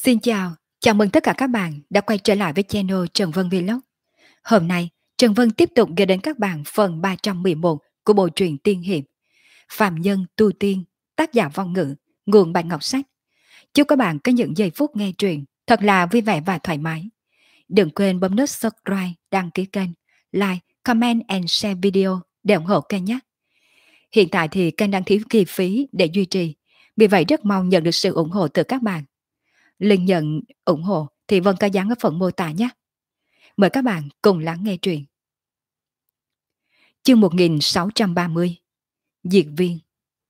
Xin chào mừng tất cả các bạn đã quay trở lại với channel Trần Vân Vlog. Hôm nay, Trần Vân tiếp tục gửi đến các bạn phần 311 của bộ truyện tiên hiệp Phàm Nhân Tu Tiên, tác giả Vong Ngữ, nguồn Bạch Ngọc Sách. Chúc các bạn có những giây phút nghe truyện thật là vui vẻ và thoải mái. Đừng quên bấm nút subscribe, đăng ký kênh, like, comment and share video để ủng hộ kênh nhé. Hiện tại thì kênh đang thiếu kinh phí để duy trì, vì vậy rất mong nhận được sự ủng hộ từ các bạn. Link nhận ủng hộ thì Vân có dán ở phần mô tả nhé. Mời các bạn cùng lắng nghe truyện. Chương 1630 Diệt Viên.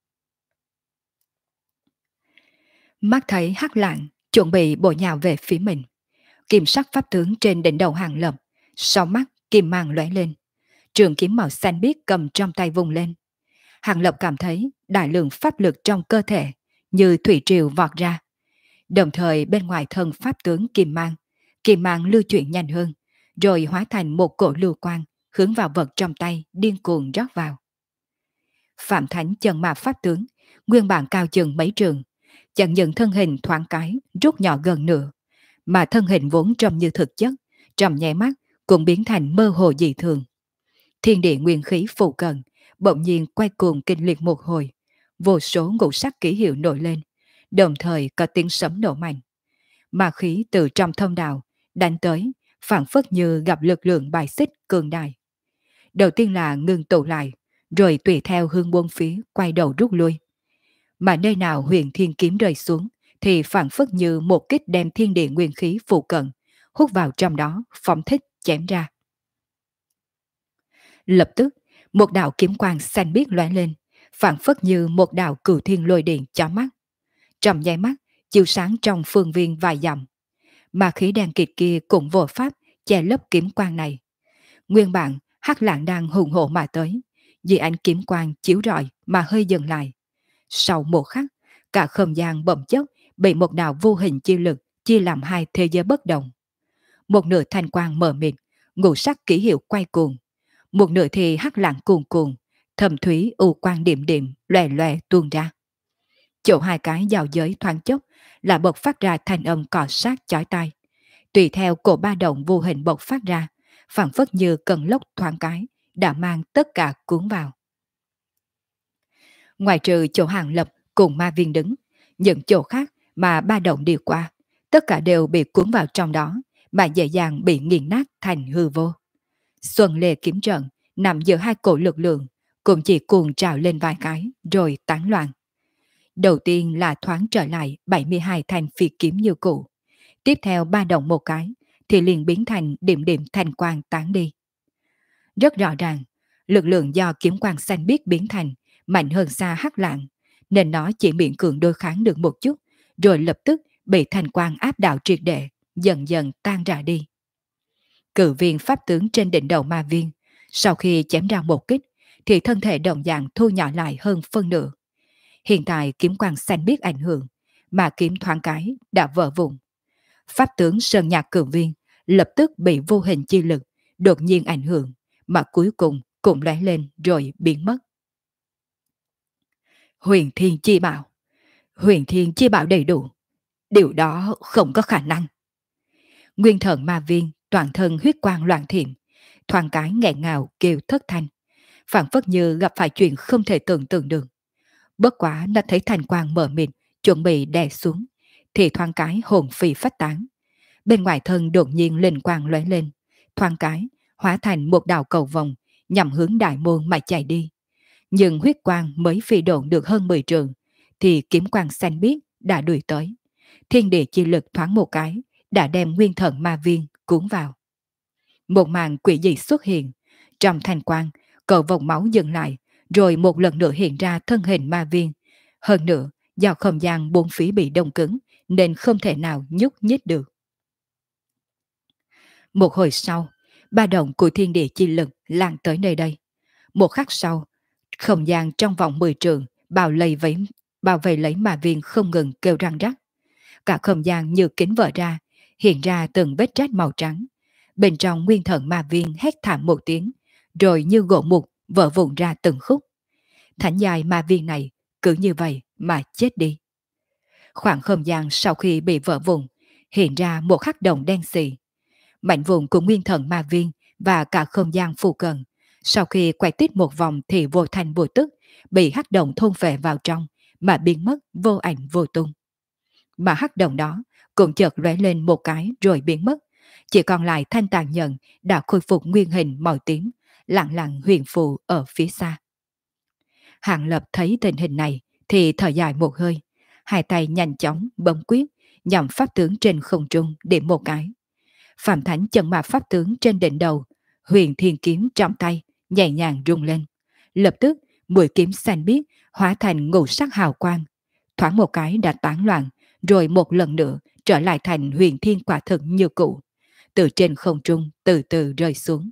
Mắt thấy Hắc Lạng chuẩn bị bổ nhào về phía mình, kim sắc pháp tướng trên đỉnh đầu Hàng Lập, sau mắt kim mang lóe lên, trường kiếm màu xanh biếc cầm trong tay vung lên. Hàng Lập cảm thấy đại lượng pháp lực trong cơ thể như thủy triều vọt ra, đồng thời bên ngoài thân pháp tướng kim mang lưu chuyển nhanh hơn, rồi hóa thành một cổ lưu quang hướng vào vật trong tay điên cuồng rót vào. Phạm Thánh chân ma pháp tướng nguyên bản cao chừng mấy trường, chẳng những thân hình thoáng cái rút nhỏ gần nửa, mà thân hình vốn trông như thực chất, trong nháy mắt cũng biến thành mơ hồ dị thường. Thiên địa nguyên khí phụ cận bỗng nhiên quay cuồng kinh liệt một hồi, vô số ngũ sắc ký hiệu nổi lên, đồng thời có tiếng sấm nổ mạnh. Ma khí từ trong thông đạo đánh tới, phảng phất như gặp lực lượng bài xích cường đại. Đầu tiên là ngừng tụ lại, rồi tùy theo hướng bốn phía quay đầu rút lui. Mà nơi nào huyền thiên kiếm rơi xuống, thì phảng phất như một kích đem thiên địa nguyên khí phụ cận hút vào trong đó, phóng thích chém ra. Lập tức, một đạo kiếm quang xanh biếc lóe lên, phảng phất như một đạo cửu thiên lôi điện chói mắt. Trong nháy mắt, chiếu sáng trong phương viên vài dặm. Mà khí đen kịt kia cũng vô pháp che lấp kiếm quang này. Nguyên bản Hắc Lạng đang hùng hổ mà tới, vì ánh kiếm quang chiếu rọi mà hơi dừng lại. Sau một khắc, cả không gian bỗng chốc bị một đạo vô hình chi lực chia làm hai thế giới bất đồng. Một nửa thanh quang mờ mịt, ngũ sắc ký hiệu quay cuồng, một nửa thì Hắc Lạng cuồn cuồn, thầm thúy u quang điểm điểm lòe lòe tuôn ra. Chỗ hai cái giao giới thoáng chốc là bộc phát ra thanh âm cọ sát chói tai. Tùy theo cổ ba động vô hình bộc phát ra, phảng phất như cơn lốc thoáng cái đã mang tất cả cuốn vào. Ngoài trừ chỗ Hàng Lập cùng ma viên đứng, những chỗ khác mà ba động đi qua, tất cả đều bị cuốn vào trong đó, mà dễ dàng bị nghiền nát thành hư vô. Xuân Lê kiếm trận nằm giữa hai cổ lực lượng, cũng chỉ cuồng trào lên vài cái rồi tán loạn. Đầu tiên là thoáng trở lại 72 thanh phi kiếm như cũ. Tiếp theo ba động một cái, thì liền biến thành điểm điểm thanh quang tán đi. Rất rõ ràng, lực lượng do kiếm quang xanh biếc biến thành mạnh hơn xa Hắc Lạng, nên nó chỉ miễn cưỡng đối kháng được một chút, rồi lập tức bị thanh quang áp đảo triệt để, dần dần tan rã đi. Cự viên pháp tướng trên đỉnh đầu ma viên, sau khi chém ra một kích, thì thân thể đồng dạng thu nhỏ lại hơn phân nửa. Hiện tại kiếm quang xanh biếc ảnh hưởng, mà kiếm thoáng cái đã vỡ vụn. Pháp tướng Sơn Nhạc Cự Viên lập tức bị vô hình chi lực đột nhiên ảnh hưởng, mà cuối cùng cũng lóe lên rồi biến mất. Huyền Thiên Chi Bảo. Huyền Thiên Chi Bảo đầy đủ. Điều đó không có khả năng. Nguyên thần ma viên toàn thân huyết quang loạn thiểm, thoáng cái nghẹn ngào kêu thất thanh, phảng phất như gặp phải chuyện không thể tưởng tượng được. Bất quá nó thấy thành quang mở mịt chuẩn bị đè xuống, thì thoáng cái hồn phi phách tán. Bên ngoài thân đột nhiên linh quang lóe lên, thoáng cái hóa thành một đạo cầu vòng nhằm hướng đại môn mà chạy đi. Nhưng huyết quang mới phi độn được hơn 10 trường, thì kiếm quang xanh biếc đã đuổi tới. Thiên địa chi lực thoáng một cái đã đem nguyên thần ma viên cuốn vào. Một màn quỷ dị xuất hiện, trong thanh quang, cầu vòng máu dừng lại, rồi một lần nữa hiện ra thân hình ma viên. Hơn nữa, do không gian bốn phía bị đông cứng, nên không thể nào nhúc nhích được. Một hồi sau, ba động của thiên địa chi lực lan tới nơi đây. Một khắc sau, không gian trong vòng 10 trường bao vây lấy ma viên không ngừng kêu răng rắc. Cả không gian như kính vỡ ra, hiện ra từng vết rách màu trắng. Bên trong nguyên thần ma viên hét thảm một tiếng, rồi như gỗ mục vỡ vụn ra từng khúc. Thánh giai ma viên này cứ như vậy mà chết đi. Khoảng không gian sau khi bị vỡ vụn hiện ra một hắc động đen xì. Mảnh vụn của nguyên thần ma viên và cả không gian phù cận, sau khi quay tít một vòng thì vô thành vô tức, bị hắc động thôn phệ vào trong, mà biến mất vô ảnh vô tung. Mà hắc động đó cũng chợt lóe lên một cái rồi biến mất, chỉ còn lại thanh tàn nhận đã khôi phục nguyên hình màu tím, lặng lặng huyền phù ở phía xa. Hàng Lập thấy tình hình này thì thở dài một hơi, hai tay nhanh chóng bấm quyết, nhằm pháp tướng trên không trung điểm một cái. Phạm Thánh chân mạc pháp tướng trên đỉnh đầu, huyền thiên kiếm trong tay, nhẹ nhàng rung lên. Lập tức, mũi kiếm xanh biếc hóa thành ngũ sắc hào quang. Thoáng một cái đã tán loạn, rồi một lần nữa trở lại thành huyền thiên quả thực như cũ. Từ trên không trung từ từ rơi xuống.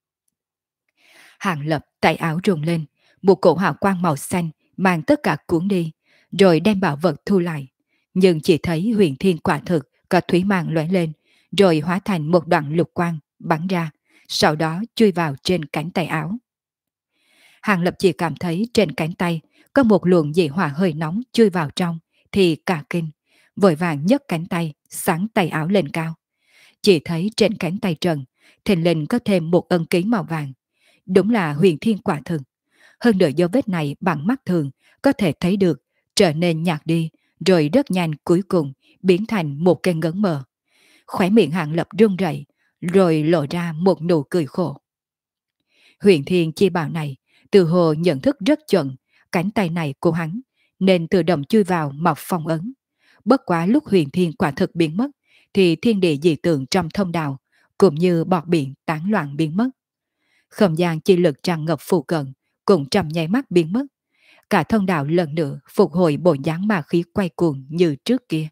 Hàng Lập tay áo rung lên, một cổ hào quang màu xanh mang tất cả cuốn đi, rồi đem bảo vật thu lại. Nhưng chỉ thấy huyền thiên quả thực có thủy mang lóe lên, rồi hóa thành một đoạn lục quang bắn ra, sau đó chui vào trên cánh tay áo. Hàng Lập chỉ cảm thấy trên cánh tay có một luồng dị hỏa hơi nóng chui vào trong, thì cả kinh, vội vàng nhấc cánh tay, sáng tay áo lên cao. Chỉ thấy trên cánh tay trần, thình lình có thêm một ân ký màu vàng. Đúng là huyền thiên quả thực. Hơn nữa dấu vết này bằng mắt thường có thể thấy được, trở nên nhạt đi, rồi rất nhanh cuối cùng biến thành một cây ngấn mờ. Khóe miệng Hàng Lập run rẩy, rồi lộ ra một nụ cười khổ. Huyền thiên chi bảo này, từ hồ nhận thức rất chuẩn, cánh tay này của hắn, nên tự động chui vào mọc phong ấn. Bất quá lúc huyền thiên quả thực biến mất, thì thiên địa dị tượng trong thông đạo, cũng như bọt biển tán loạn biến mất. Không gian chi lực tràn ngập phụ cận, cũng trong nháy mắt biến mất. Cả thông đạo lần nữa phục hồi bộ dáng ma khí quay cuồng như trước kia.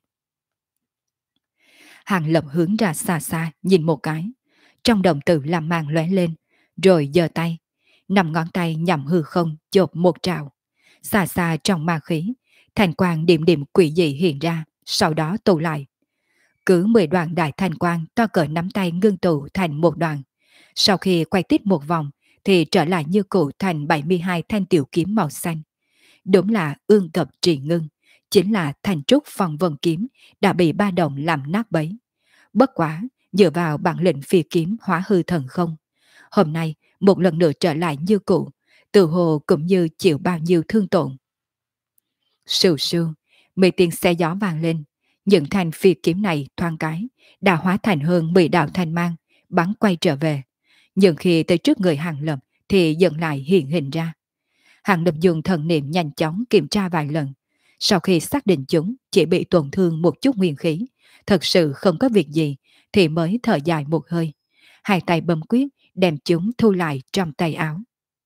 Hàng Lập hướng ra xa xa nhìn một cái, trong đồng tử làm màn lóe lên, rồi giơ tay, 5 ngón tay nhằm hư không chộp một trào. Xa xa trong ma khí, thành quang điểm điểm quỷ dị hiện ra, sau đó tụ lại. Cứ 10 đoàn đại thành quang to cỡ nắm tay ngưng tụ thành một đoàn. Sau khi quay tít một vòng thì trở lại như cũ thành 72 thanh tiểu kiếm màu xanh. Đúng là ương cập trì ngưng, chính là thành trúc phong vân kiếm đã bị ba đồng làm nát bấy. Bất quá, dựa vào bản lĩnh phi kiếm hóa hư thần không. Hôm nay, một lần nữa trở lại như cũ, từ hồ cũng như chịu bao nhiêu thương tổn. Sưu sưu, mười tiếng xe gió vang lên, những thanh phi kiếm này thoáng cái, đã hóa thành hơn 10 đạo thanh mang, bắn quay trở về. Nhưng khi tới trước người Hàng Lập thì dần lại hiện hình ra. Hàng Lập dùng thần niệm nhanh chóng kiểm tra vài lần. Sau khi xác định chúng chỉ bị tổn thương một chút nguyên khí, thật sự không có việc gì, thì mới thở dài một hơi. Hai tay bấm quyết, đem chúng thu lại trong tay áo.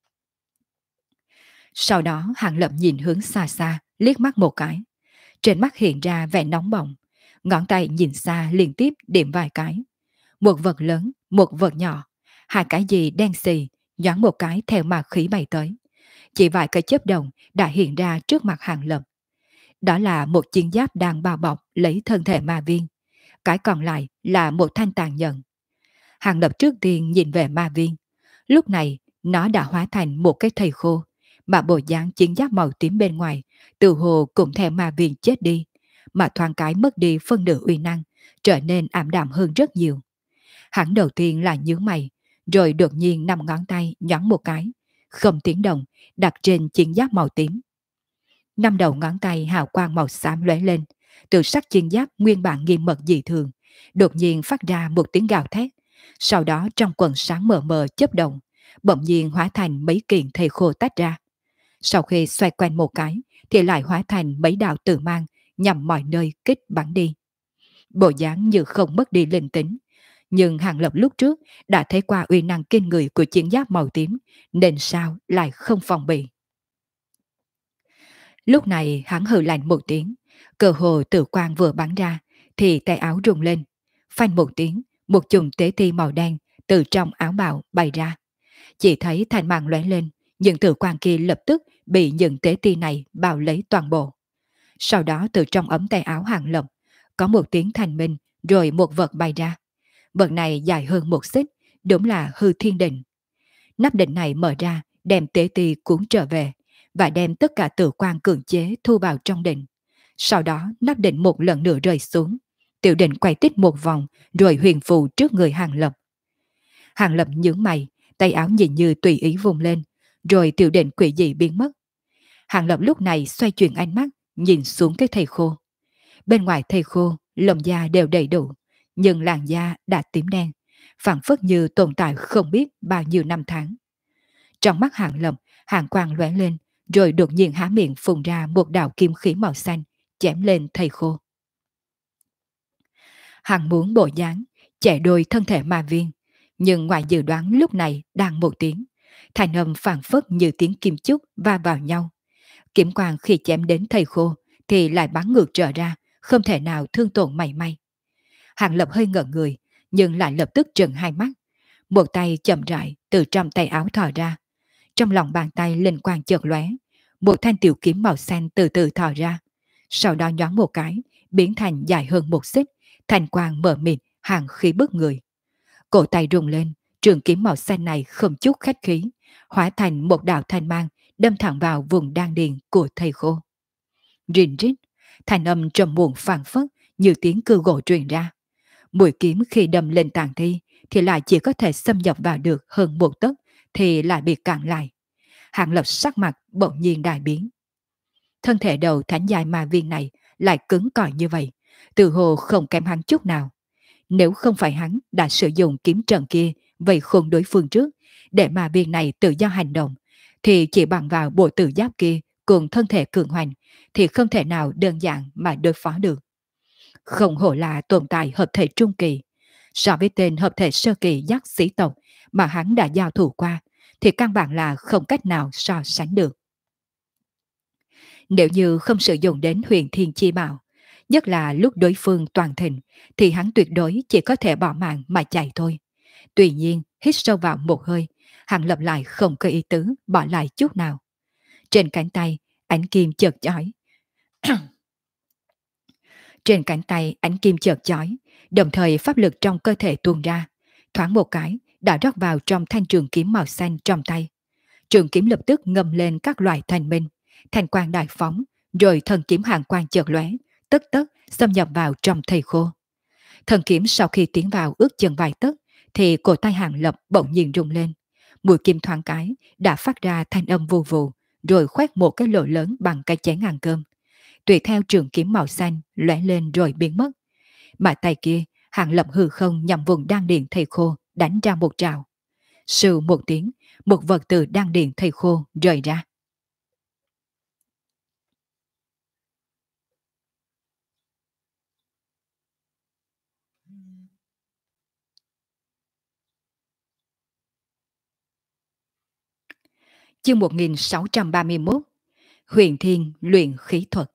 Sau đó Hàng Lập nhìn hướng xa xa, liếc mắt một cái. Trên mắt hiện ra vẻ nóng bỏng, ngón tay nhìn xa liên tiếp điểm vài cái. Một vật lớn, một vật nhỏ, hai cái gì đen xì, nhoáng một cái theo ma khí bay tới. Chỉ vài cái chớp đồng đã hiện ra trước mặt Hàng Lập. Đó là một chiến giáp đang bao bọc lấy thân thể ma viên. Cái còn lại là một thanh tàn nhận. Hàng Lập trước tiên nhìn về ma viên. Lúc này nó đã hóa thành một cái thây khô, mà bộ dáng chiến giáp màu tím bên ngoài từ hồ cũng theo ma viên chết đi, mà thoáng cái mất đi phân nửa uy năng, trở nên ảm đạm hơn rất nhiều. Hắn đầu tiên là nhướng mày, rồi đột nhiên 5 ngón tay nhón một cái, không tiếng động, đặt trên chiến giáp màu tím. 5 đầu ngón tay hào quang màu xám lóe lên, từ sắc chiến giáp nguyên bản nghiêm mật dị thường, đột nhiên phát ra một tiếng gào thét, sau đó trong quần sáng mờ mờ chớp động, bỗng nhiên hóa thành mấy kiện thây khô tách ra. Sau khi xoay quanh một cái, thì lại hóa thành mấy đạo tử mang, nhằm mọi nơi kích bắn đi. Bộ dáng như không mất đi linh tính, nhưng Hàng Lập lúc trước đã thấy qua uy năng kinh người của chiến giáp màu tím, nên sao lại không phòng bị. Lúc này hắn hừ lạnh một tiếng, cơ hồ tử quang vừa bắn ra, thì tay áo rung lên. Phanh một tiếng, một chùm tế ti màu đen từ trong áo bào bay ra. Chỉ thấy thành màn lóe lên, những tử quang kia lập tức bị những tế ti này bao lấy toàn bộ. Sau đó từ trong ống tay áo Hàng Lập, có một tiếng thanh minh, rồi một vật bay ra. Vật này dài hơn một xích, đúng là hư thiên định. Nắp định này mở ra, đem tế ti cuốn trở về, và đem tất cả tử quang cưỡng chế thu vào trong định. Sau đó nắp định một lần nữa rơi xuống, Tiểu Định quay tít một vòng rồi huyền phù trước người Hàng Lập. Hàng Lập nhướng mày, tay áo nhìn như tùy ý vùng lên, rồi Tiểu Định quỷ dị biến mất. Hàng Lập lúc này xoay chuyển ánh mắt, nhìn xuống cái thây khô. Bên ngoài thây khô, lông da đều đầy đủ, nhưng làn da đã tím đen, phảng phất như tồn tại không biết bao nhiêu năm tháng. Trong mắt Hàng Lập, hàng quang lóe lên, rồi đột nhiên há miệng phun ra một đạo kim khí màu xanh, chém lên thây khô. Hàng muốn bộ dáng, chạy đôi thân thể ma viên, nhưng ngoài dự đoán lúc này đang một tiếng, thành âm phảng phất như tiếng kim chúc va vào nhau. Kiếm quang khi chém đến thây khô thì lại bắn ngược trở ra, không thể nào thương tổn mảy may. Hàng Lập hơi ngẩn người, nhưng lại lập tức trừng hai mắt. Một tay chậm rãi từ trong tay áo thò ra. Trong lòng bàn tay linh quang chợt lóe, một thanh tiểu kiếm màu xanh từ từ thò ra. Sau đó nhoáng một cái, biến thành dài hơn một xích, thanh quang mở mịt, hàng khí bức người. Cổ tay rung lên, trường kiếm màu xanh này không chút khách khí, hóa thành một đạo thanh mang, đâm thẳng vào vùng đan điền của thầy khô. Rinh rít, thanh âm trầm muộn phảng phất như tiếng cưa gỗ truyền ra. Mũi kiếm khi đâm lên tàn thi thì lại chỉ có thể xâm nhập vào được hơn một tấc thì lại bị cản lại. Hàng Lập sắc mặt bỗng nhiên đại biến. Thân thể đầu thánh giai ma viên này lại cứng cỏi như vậy, từ hồ không kém hắn chút nào. Nếu không phải hắn đã sử dụng kiếm trận kia vây khôn đối phương trước để ma viên này tự do hành động, thì chỉ bằng vào bộ tử giáp kia cùng thân thể cường hoành thì không thể nào đơn giản mà đối phó được. Không hổ là tồn tại hợp thể trung kỳ. So với tên hợp thể sơ kỳ giác sĩ tộc mà hắn đã giao thủ qua thì căn bản là không cách nào so sánh được. Nếu như không sử dụng đến huyền thiên chi bảo, nhất là lúc đối phương toàn thịnh, thì hắn tuyệt đối chỉ có thể bỏ mạng mà chạy thôi. Tuy nhiên, hít sâu vào một hơi, Hàng Lập lại không có ý tứ bỏ lại chút nào. Trên cánh tay, ánh kim chợt chói. Trên cánh tay ánh kim chợt chói, đồng thời pháp lực trong cơ thể tuôn ra, thoáng một cái đã rót vào trong thanh trường kiếm màu xanh trong tay. Trường kiếm lập tức ngâm lên các loại thành minh, thành quang đại phóng, rồi thần kiếm hàng quang chợt lóe, tức tức xâm nhập vào trong thây khô. Thần kiếm sau khi tiến vào ước chừng vài tấc, thì cổ tay Hàng Lập bỗng nhiên rung lên. Mũi kim thoáng cái đã phát ra thanh âm vù vù, rồi khoét một cái lỗ lớn bằng cái chén ăn cơm. Tùy theo trường kiếm màu xanh lóe lên rồi biến mất. Mà tay kia, Hàng Lập hư không nhằm vùng đan điền thây khô đánh ra một trào. Sừ một tiếng, một vật từ đan điền thây khô rời ra. Chương 1631, Huyền Thiên luyện khí thuật.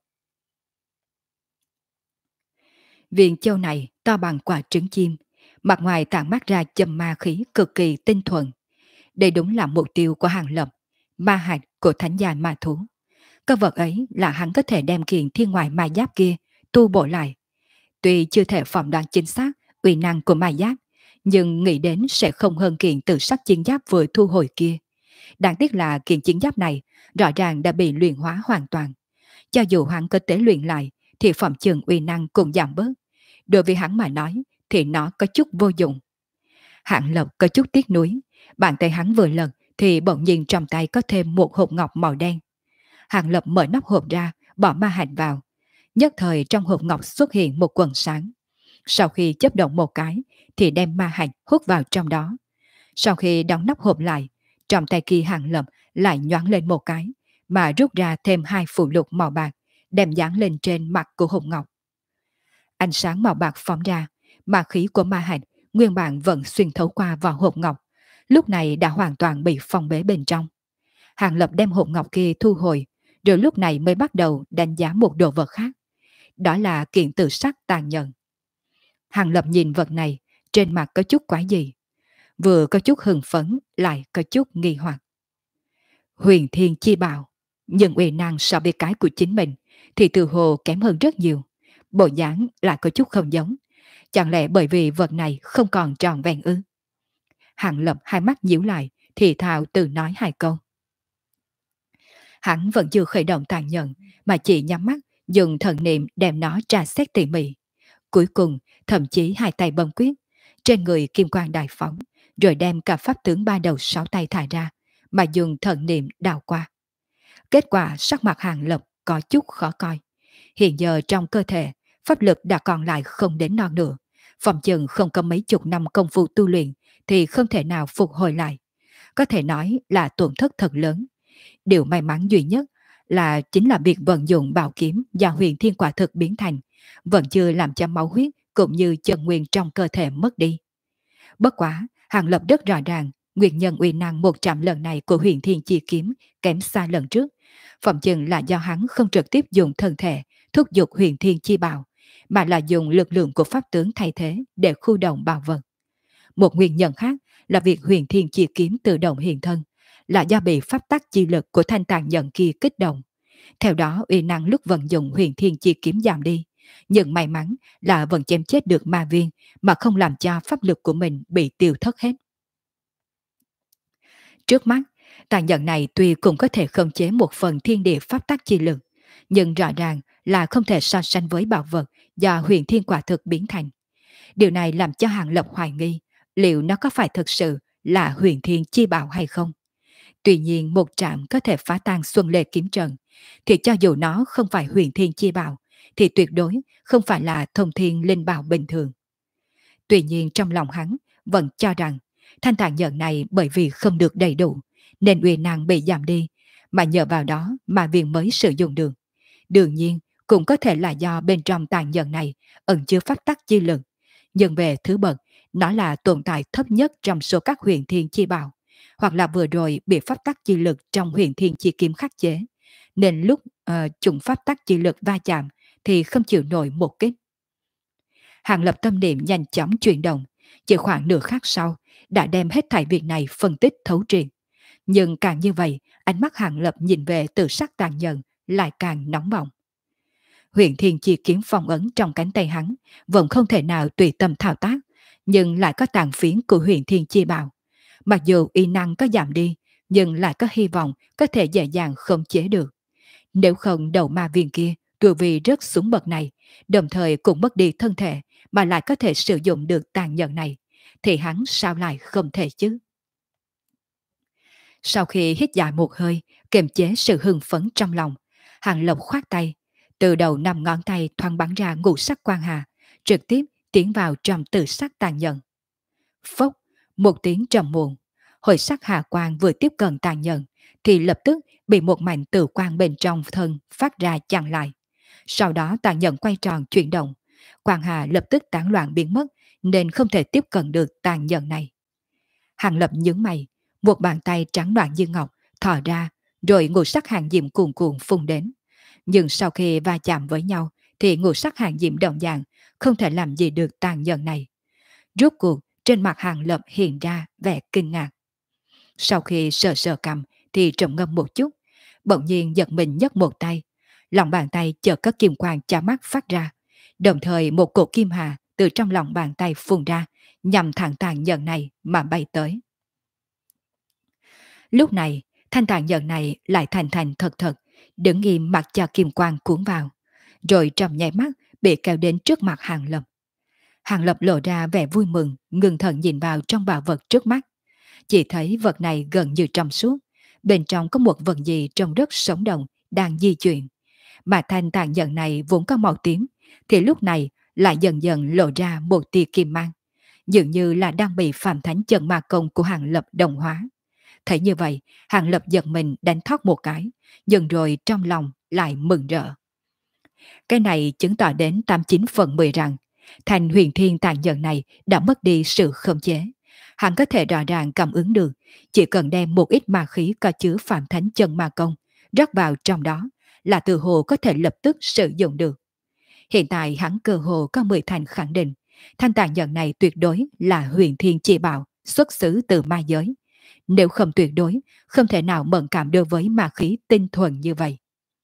Viên châu này to bằng quả trứng chim, mặt ngoài tản mát ra châm ma khí cực kỳ tinh thuần. Đây đúng là mục tiêu của Hàng Lập, ma hạch của thánh giai ma thú. Cái vật ấy là hắn có thể đem kiện thiên ngoại ma giáp kia tu bổ lại. Tuy chưa thể phỏng đoán chính xác uy năng của ma giáp, nhưng nghĩ đến sẽ không hơn kiện tự sắc chiến giáp vừa thu hồi kia. Đáng tiếc là kiện chiến giáp này rõ ràng đã bị luyện hóa hoàn toàn. Cho dù hắn có tế luyện lại thì phẩm chừng uy năng cũng giảm bớt. Đối với hắn mà nói thì nó có chút vô dụng. Hạng Lộc có chút tiếc nuối. Bàn tay hắn vừa lật thì bỗng nhiên trong tay có thêm một hộp ngọc màu đen. Hạng Lập mở nắp hộp ra, bỏ ma hạch vào. Nhất thời trong hộp ngọc xuất hiện một quần sáng. Sau khi chấp động một cái thì đem ma hạch hút vào trong đó. Sau khi đóng nắp hộp lại, trong tay kia Hạng Lập lại nhoáng lên một cái, mà rút ra thêm hai phụ lục màu bạc, đem dán lên trên mặt của hộp ngọc. Ánh sáng màu bạc phóng ra, ma khí của ma hạch nguyên bản vẫn xuyên thấu qua vào hộp ngọc, lúc này đã hoàn toàn bị phong bế bên trong. Hàng Lập đem hộp ngọc kia thu hồi, rồi lúc này mới bắt đầu đánh giá một đồ vật khác. Đó là kiện tự sắc tàn nhẫn. Hàng Lập nhìn vật này, trên mặt có chút quái gì. Vừa có chút hưng phấn, lại có chút nghi hoặc. Huyền Thiên chi bảo, nhưng uy năng so với cái của chính mình thì từ hồ kém hơn rất nhiều. Bộ dáng lại có chút không giống. Chẳng lẽ bởi vì vật này không còn tròn vẹn ư? Hàng Lập hai mắt nhíu lại, thì thào tự nói hai câu. Hắn vẫn chưa khởi động tàn nhẫn, mà chỉ nhắm mắt, dùng thần niệm đem nó tra xét tỉ mỉ. cuối cùng thậm chí hai tay bấm quyết, trên người kim quang đại phóng, rồi đem cả pháp tướng ba đầu sáu tay thải ra, mà dùng thần niệm đào qua. Kết quả sắc mặt Hàng Lập có chút khó coi. Hiện giờ trong cơ thể, pháp lực đã còn lại không đến non nữa. Phòng chừng không có mấy chục năm công phu tu luyện thì không thể nào phục hồi lại. Có thể nói là tổn thất thật lớn. Điều may mắn duy nhất là chính là việc vận dụng bảo kiếm do huyền thiên quả thực biến thành, vẫn chưa làm cho máu huyết cũng như chân nguyên trong cơ thể mất đi. Bất quá, Hàng Lập rất rõ ràng, nguyên nhân uy năng 100 lần này của huyền thiên chi kiếm kém xa lần trước. Phòng chừng là do hắn không trực tiếp dùng thân thể thúc giục huyền thiên chi bào, mà là dùng lực lượng của pháp tướng thay thế để khu động bào vật. Một nguyên nhân khác là việc huyền thiên chi kiếm tự động hiện thân, là do bị pháp tắc chi lực của thanh tàn nhận kia kích động. Theo đó uy năng lúc vận dụng huyền thiên chi kiếm giảm đi, nhưng may mắn là vẫn chém chết được ma viên mà không làm cho pháp lực của mình bị tiêu thất hết. Trước mắt, tàn nhận này tuy cũng có thể khống chế một phần thiên địa pháp tắc chi lực, nhưng rõ ràng là không thể so sánh với bảo vật do huyền thiên quả thực biến thành. Điều này làm cho Hàng Lập hoài nghi liệu nó có phải thực sự là huyền thiên chi bảo hay không. Tuy nhiên một trạm có thể phá tan Xuân Lê kiếm trận, thì cho dù nó không phải huyền thiên chi bảo, thì tuyệt đối không phải là thông thiên linh bảo bình thường. Tuy nhiên trong lòng hắn vẫn cho rằng thanh tàn nhận này bởi vì không được đầy đủ, nên uy năng bị giảm đi, mà nhờ vào đó mà viên mới sử dụng được. Đương nhiên cũng có thể là do bên trong tàn nhận này ẩn chứa pháp tắc chi lực, nhưng về thứ bậc, nó là tồn tại thấp nhất trong số các huyền thiên chi bảo, hoặc là vừa rồi bị pháp tắc chi lực trong huyền thiên chi kiếm khắc chế, nên lúc chúng pháp tắc chi lực va chạm thì không chịu nổi một kích. Hàng Lập tâm niệm nhanh chóng chuyển động, chỉ khoảng nửa khắc sau đã đem hết thảy việc này phân tích thấu triệt. Nhưng càng như vậy, ánh mắt Hàng Lập nhìn về tự sắc tàn nhẫn lại càng nóng bỏng. Huyền thiên chi kiếm phong ấn trong cánh tay hắn vẫn không thể nào tùy tâm thao tác, nhưng lại có tàn phiến của huyền thiên chi bảo. Mặc dù y năng có giảm đi, nhưng lại có hy vọng có thể dễ dàng khống chế được. Nếu không đầu ma viên kia từ vì rớt xuống bậc này, đồng thời cũng mất đi thân thể mà lại có thể sử dụng được tàn nhẫn này, thì hắn sao lại không thể chứ? Sau khi hít dài một hơi, kiềm chế sự hưng phấn trong lòng, Hàng Lập khoát tay, từ đầu 5 ngón tay thoáng bắn ra ngũ sắc quang hà, trực tiếp tiến vào trong tự sắc tàn nhẫn. Phốc, một tiếng trầm muộn, hồi sắc hà quang vừa tiếp cận tàn nhẫn, thì lập tức bị một mảnh tử quang bên trong thân phát ra chặn lại. Sau đó tàn nhẫn quay tròn chuyển động, quang hà lập tức tán loạn biến mất, nên không thể tiếp cận được tàn nhẫn này. Hàng Lập nhướng mày, một bàn tay trắng đoạn như ngọc thò ra, rồi ngũ sắc hàng diệm cuồn cuộn phun đến. Nhưng sau khi va chạm với nhau, thì ngũ sắc hàng diệm đồng dạng không thể làm gì được tàn nhẫn này. Rốt cuộc trên mặt Hàng Lập hiện ra vẻ kinh ngạc. Sau khi sờ sờ cầm thì trầm ngâm một chút, bỗng nhiên giật mình nhấc một tay. Lòng bàn tay chợt có kim quang chói mắt phát ra, đồng thời một cột kim hà từ trong lòng bàn tay phun ra, nhằm thẳng tàn nhẫn này mà bay tới. Lúc này, thanh tàn nhẫn này lại thành thành thật thật, đứng im mặc cho kim quang cuốn vào, rồi trong nháy mắt bị kéo đến trước mặt Hàng Lập. Hàng Lập lộ ra vẻ vui mừng, ngưng thần nhìn vào trong bảo vật trước mắt. Chỉ thấy vật này gần như trong suốt, bên trong có một vật gì trông rất sống động, đang di chuyển. Mà thanh tàn nhẫn này vốn có màu tím, thì lúc này lại dần dần lộ ra một tia kim mang, dường như là đang bị Phạm Thánh Chân Ma Công của Hàng Lập đồng hóa. Thấy như vậy, Hàng Lập giật mình đánh thoát một cái, dần rồi trong lòng lại mừng rỡ. Cái này chứng tỏ đến 89/10 rằng thành huyền thiên tàn nhẫn này đã mất đi sự khống chế. Hắn có thể rõ ràng cảm ứng được, chỉ cần đem một ít ma khí có chứa Phạm Thánh Chân Ma Công rót vào trong đó là từ hồ có thể lập tức sử dụng được. Hiện tại hắn cơ hồ có 10 thành khẳng định, thanh tàn nhẫn này tuyệt đối là huyền thiên chi bảo xuất xứ từ ma giới. Nếu không tuyệt đối, không thể nào mẫn cảm đối với ma khí tinh thuần như vậy.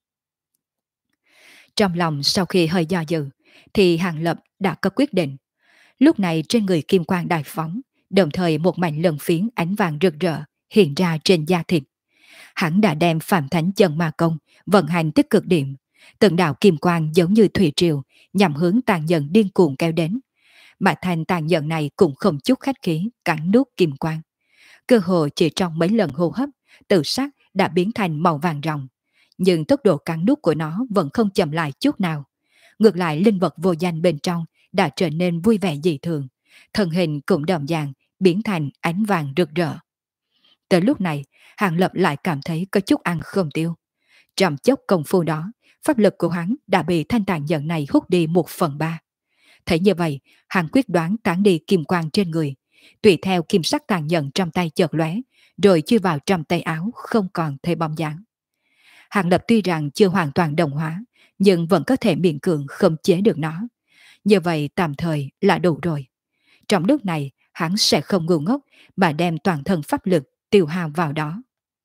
Trong lòng sau khi hơi do dự, thì Hàng Lập đã có quyết định. Lúc này trên người kim quang đại phóng, đồng thời một mảnh lân phiến ánh vàng rực rỡ hiện ra trên da thịt. Hắn đã đem Phạm Thánh Chân Ma Công vận hành tích cực điểm, Từng đạo kim quang giống như thủy triều nhằm hướng tàn nhẫn điên cuồng kéo đến. Mà thanh tàn nhẫn này cũng không chút khách khí cắn nuốt kim quang. Cơ hồ chỉ trong mấy lần hô hấp, tự sắc đã biến thành màu vàng ròng. Nhưng tốc độ cắn nuốt của nó vẫn không chậm lại chút nào. Ngược lại linh vật vô danh bên trong đã trở nên vui vẻ dị thường. Thân hình cũng đậm dàng, biến thành ánh vàng rực rỡ. Tới lúc này, Hàng Lập lại cảm thấy có chút ăn không tiêu. Trong chốc công phu đó, pháp lực của hắn đã bị thanh tàn nhận này hút đi 1/3. Thấy như vậy, hắn quyết đoán tán đi kim quang trên người, tùy theo kim sắc tàn nhận trong tay chợt lóe, rồi chui vào trong tay áo không còn thấy bóng dáng. Hàng Lập tuy rằng chưa hoàn toàn đồng hóa, nhưng vẫn có thể miễn cưỡng khống chế được nó. Như vậy tạm thời là đủ rồi. Trong lúc này, hắn sẽ không ngu ngốc mà đem toàn thân pháp lực tiêu hao vào đó.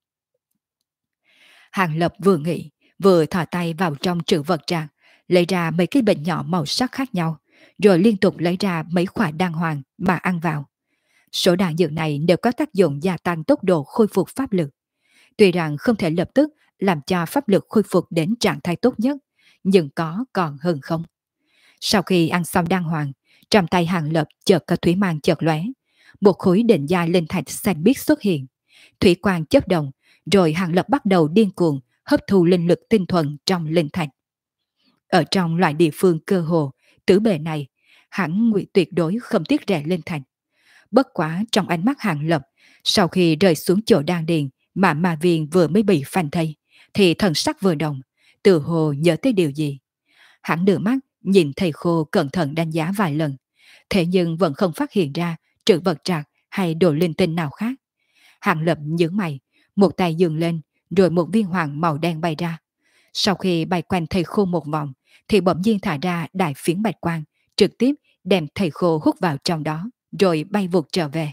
Hàng Lập vừa nghĩ, vừa thò tay vào trong trữ vật tràng, lấy ra mấy cái bình nhỏ màu sắc khác nhau, rồi liên tục lấy ra mấy quả đan hoàng mà ăn vào. Số đan dược này đều có tác dụng gia tăng tốc độ khôi phục pháp lực. Tuy rằng không thể lập tức làm cho pháp lực khôi phục đến trạng thái tốt nhất, nhưng có còn hơn không. Sau khi ăn xong đan hoàng, trong tay Hàng Lập chợt có thủy mang chợt lóe, một khối định giai linh thạch xanh biếc xuất hiện. Thủy quang chớp động, rồi Hàng Lập bắt đầu điên cuồng hấp thu linh lực tinh thuần trong linh thạch. Ở trong loại địa phương cơ hồ tứ bề này, hắn nguyện tuyệt đối không tiếc rẻ linh thạch. Bất quá trong ánh mắt Hàng Lập, sau khi rơi xuống chỗ đan điền mà ma viên vừa mới bị phanh thây, thì thần sắc vừa động, từ hồ nhớ tới điều gì. Hắn đưa mắt nhìn thầy khô cẩn thận đánh giá vài lần, thế nhưng vẫn không phát hiện ra trữ vật trạc hay đồ linh tinh nào khác. Hàng Lập nhướng mày, một tay dừng lên, rồi một viên hoàng màu đen bay ra. Sau khi bay quanh thầy khô một vòng, thì bỗng nhiên thả ra đại phiến bạch quang, trực tiếp đem thầy khô hút vào trong đó, rồi bay vụt trở về.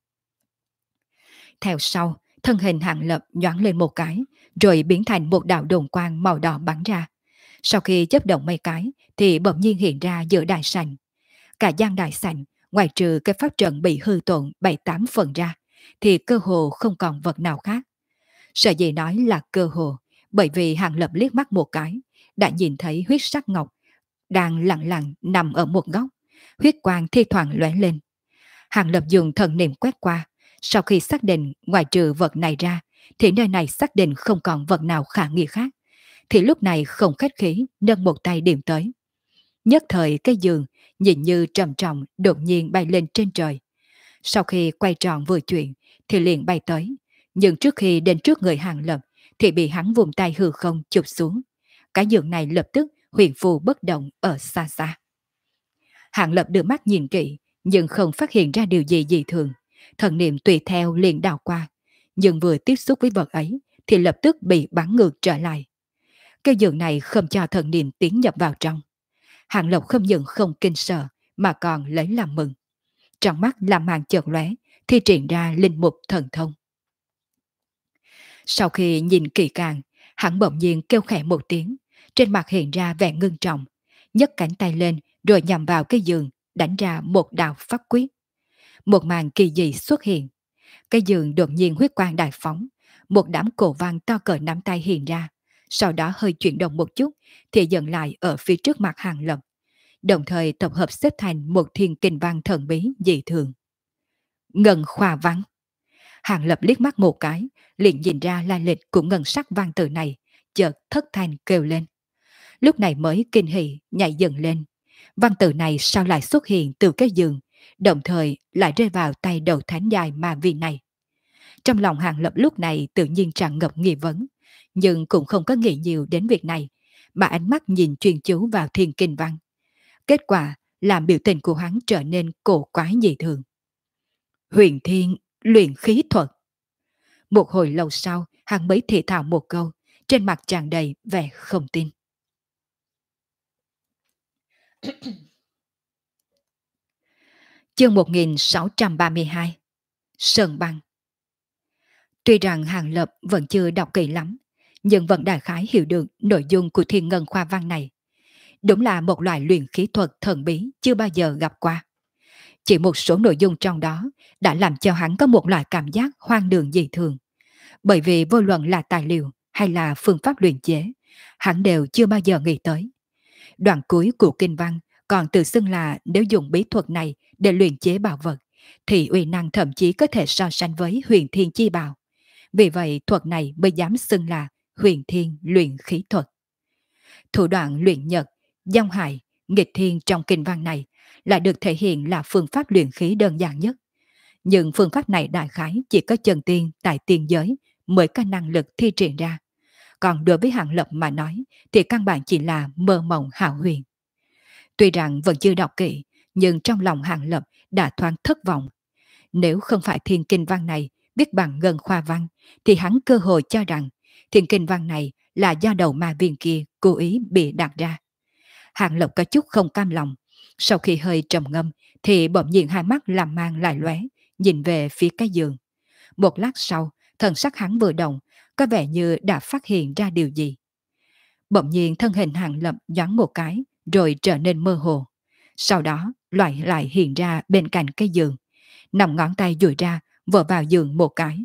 Theo sau, thân hình Hàng Lập nhoáng lên một cái, rồi biến thành một đạo đồn quang màu đỏ bắn ra. Sau khi chấp động mấy cái, thì bỗng nhiên hiện ra giữa đại sảnh. Cả gian đại sảnh, ngoài trừ cái pháp trận bị hư tổn 7-8 phần ra, thì cơ hồ không còn vật nào khác. Sở dĩ nói là cơ hồ, bởi vì Hàng Lập liếc mắt một cái, đã nhìn thấy huyết sắc ngọc đang lặng lặng nằm ở một góc, huyết quang thi thoảng lóe lên. Hàng Lập dùng thần niệm quét qua, sau khi xác định ngoài trừ vật này ra, thì nơi này xác định không còn vật nào khả nghi khác, thì lúc này không khách khí nâng một tay điểm tới. Nhất thời cái giường nhìn như trầm trọng đột nhiên bay lên trên trời. Sau khi quay tròn vừa chuyển thì liền bay tới, nhưng trước khi đến trước người Hàng Lập thì bị hắn vùng tay hư không chụp xuống. Cái giường này lập tức huyền phù bất động ở xa xa. Hàng Lập đưa mắt nhìn kỹ, nhưng không phát hiện ra điều gì dị thường. Thần niệm tùy theo liền đào qua, nhưng vừa tiếp xúc với vật ấy thì lập tức bị bắn ngược trở lại. Cái giường này không cho thần niệm tiến nhập vào trong. Hàng Lập không những không kinh sợ mà còn lấy làm mừng. Trong mắt làm màn chợt lóe, thi triển ra linh mục thần thông. Sau khi nhìn kỹ càng, hắn bỗng nhiên kêu khẽ một tiếng, trên mặt hiện ra vẻ ngưng trọng, nhấc cánh tay lên rồi nhằm vào cái giường, đánh ra một đạo pháp quyết. Một màn kỳ dị xuất hiện. Cái giường đột nhiên huyết quang đại phóng, một đám cổ văn to cỡ nắm tay hiện ra, sau đó hơi chuyển động một chút thì dừng lại ở phía trước mặt Hàng Lập, đồng thời tập hợp xếp thành một thiên kinh văn thần bí dị thường. Ngân khoa văn. Hàng Lập liếc mắt một cái, liền nhìn ra lai lịch của ngân sắc văn tự này, chợt thất thanh kêu lên. Lúc này mới kinh hỉ nhảy dần lên. Văn tự này sao lại xuất hiện từ cái giường, đồng thời lại rơi vào tay đầu thánh dài ma viên này. Trong lòng Hàng Lập lúc này tự nhiên tràn ngập nghi vấn, nhưng cũng không có nghĩ nhiều đến việc này, mà ánh mắt nhìn chuyên chú vào thiên kinh văn. Kết quả làm biểu tình của hắn trở nên cổ quái dị thường. Huyền thiên luyện khí thuật. Một hồi lâu sau, hắn mới thì thào một câu, trên mặt tràn đầy vẻ không tin. Chương 1632. Sơn băng. Tuy rằng Hàng Lập vẫn chưa đọc kỹ lắm, nhưng vẫn đại khái hiểu được nội dung của thiên ngân khoa văn này. Đúng là một loại luyện khí thuật thần bí chưa bao giờ gặp qua. Chỉ một số nội dung trong đó đã làm cho hắn có một loại cảm giác hoang đường dị thường. Bởi vì vô luận là tài liệu hay là phương pháp luyện chế, hắn đều chưa bao giờ nghĩ tới. Đoạn cuối của kinh văn còn tự xưng là nếu dùng bí thuật này để luyện chế bảo vật, thì uy năng thậm chí có thể so sánh với huyền thiên chi bảo. Vì vậy thuật này mới dám xưng là huyền thiên luyện khí thuật. Thủ đoạn luyện nhật, dông hại, nghịch thiên trong kinh văn này lại được thể hiện là phương pháp luyện khí đơn giản nhất. Nhưng phương pháp này đại khái chỉ có chân tiên tại tiên giới mới có năng lực thi triển ra. Còn đối với Hàng Lập mà nói thì căn bản chỉ là mơ mộng hão huyền. Tuy rằng vẫn chưa đọc kỹ, nhưng trong lòng Hàng Lập đã thoáng thất vọng. Nếu không phải thiên kinh văn này biết bằng ngân khoa văn, thì hắn cơ hội cho rằng thiên kinh văn này là do đầu ma viên kia cố ý bị đặt ra. Hàng Lập có chút không cam lòng. Sau khi hơi trầm ngâm, thì bỗng nhiên hai mắt làm mang lại lóe, nhìn về phía cái giường. Một lát sau, thần sắc hắn vừa động, có vẻ như đã phát hiện ra điều gì. Bỗng nhiên thân hình Hàng Lập nhoáng một cái, rồi trở nên mơ hồ. Sau đó, loại lại hiện ra bên cạnh cái giường. Nằm ngón tay duỗi ra, vỡ vào giường một cái.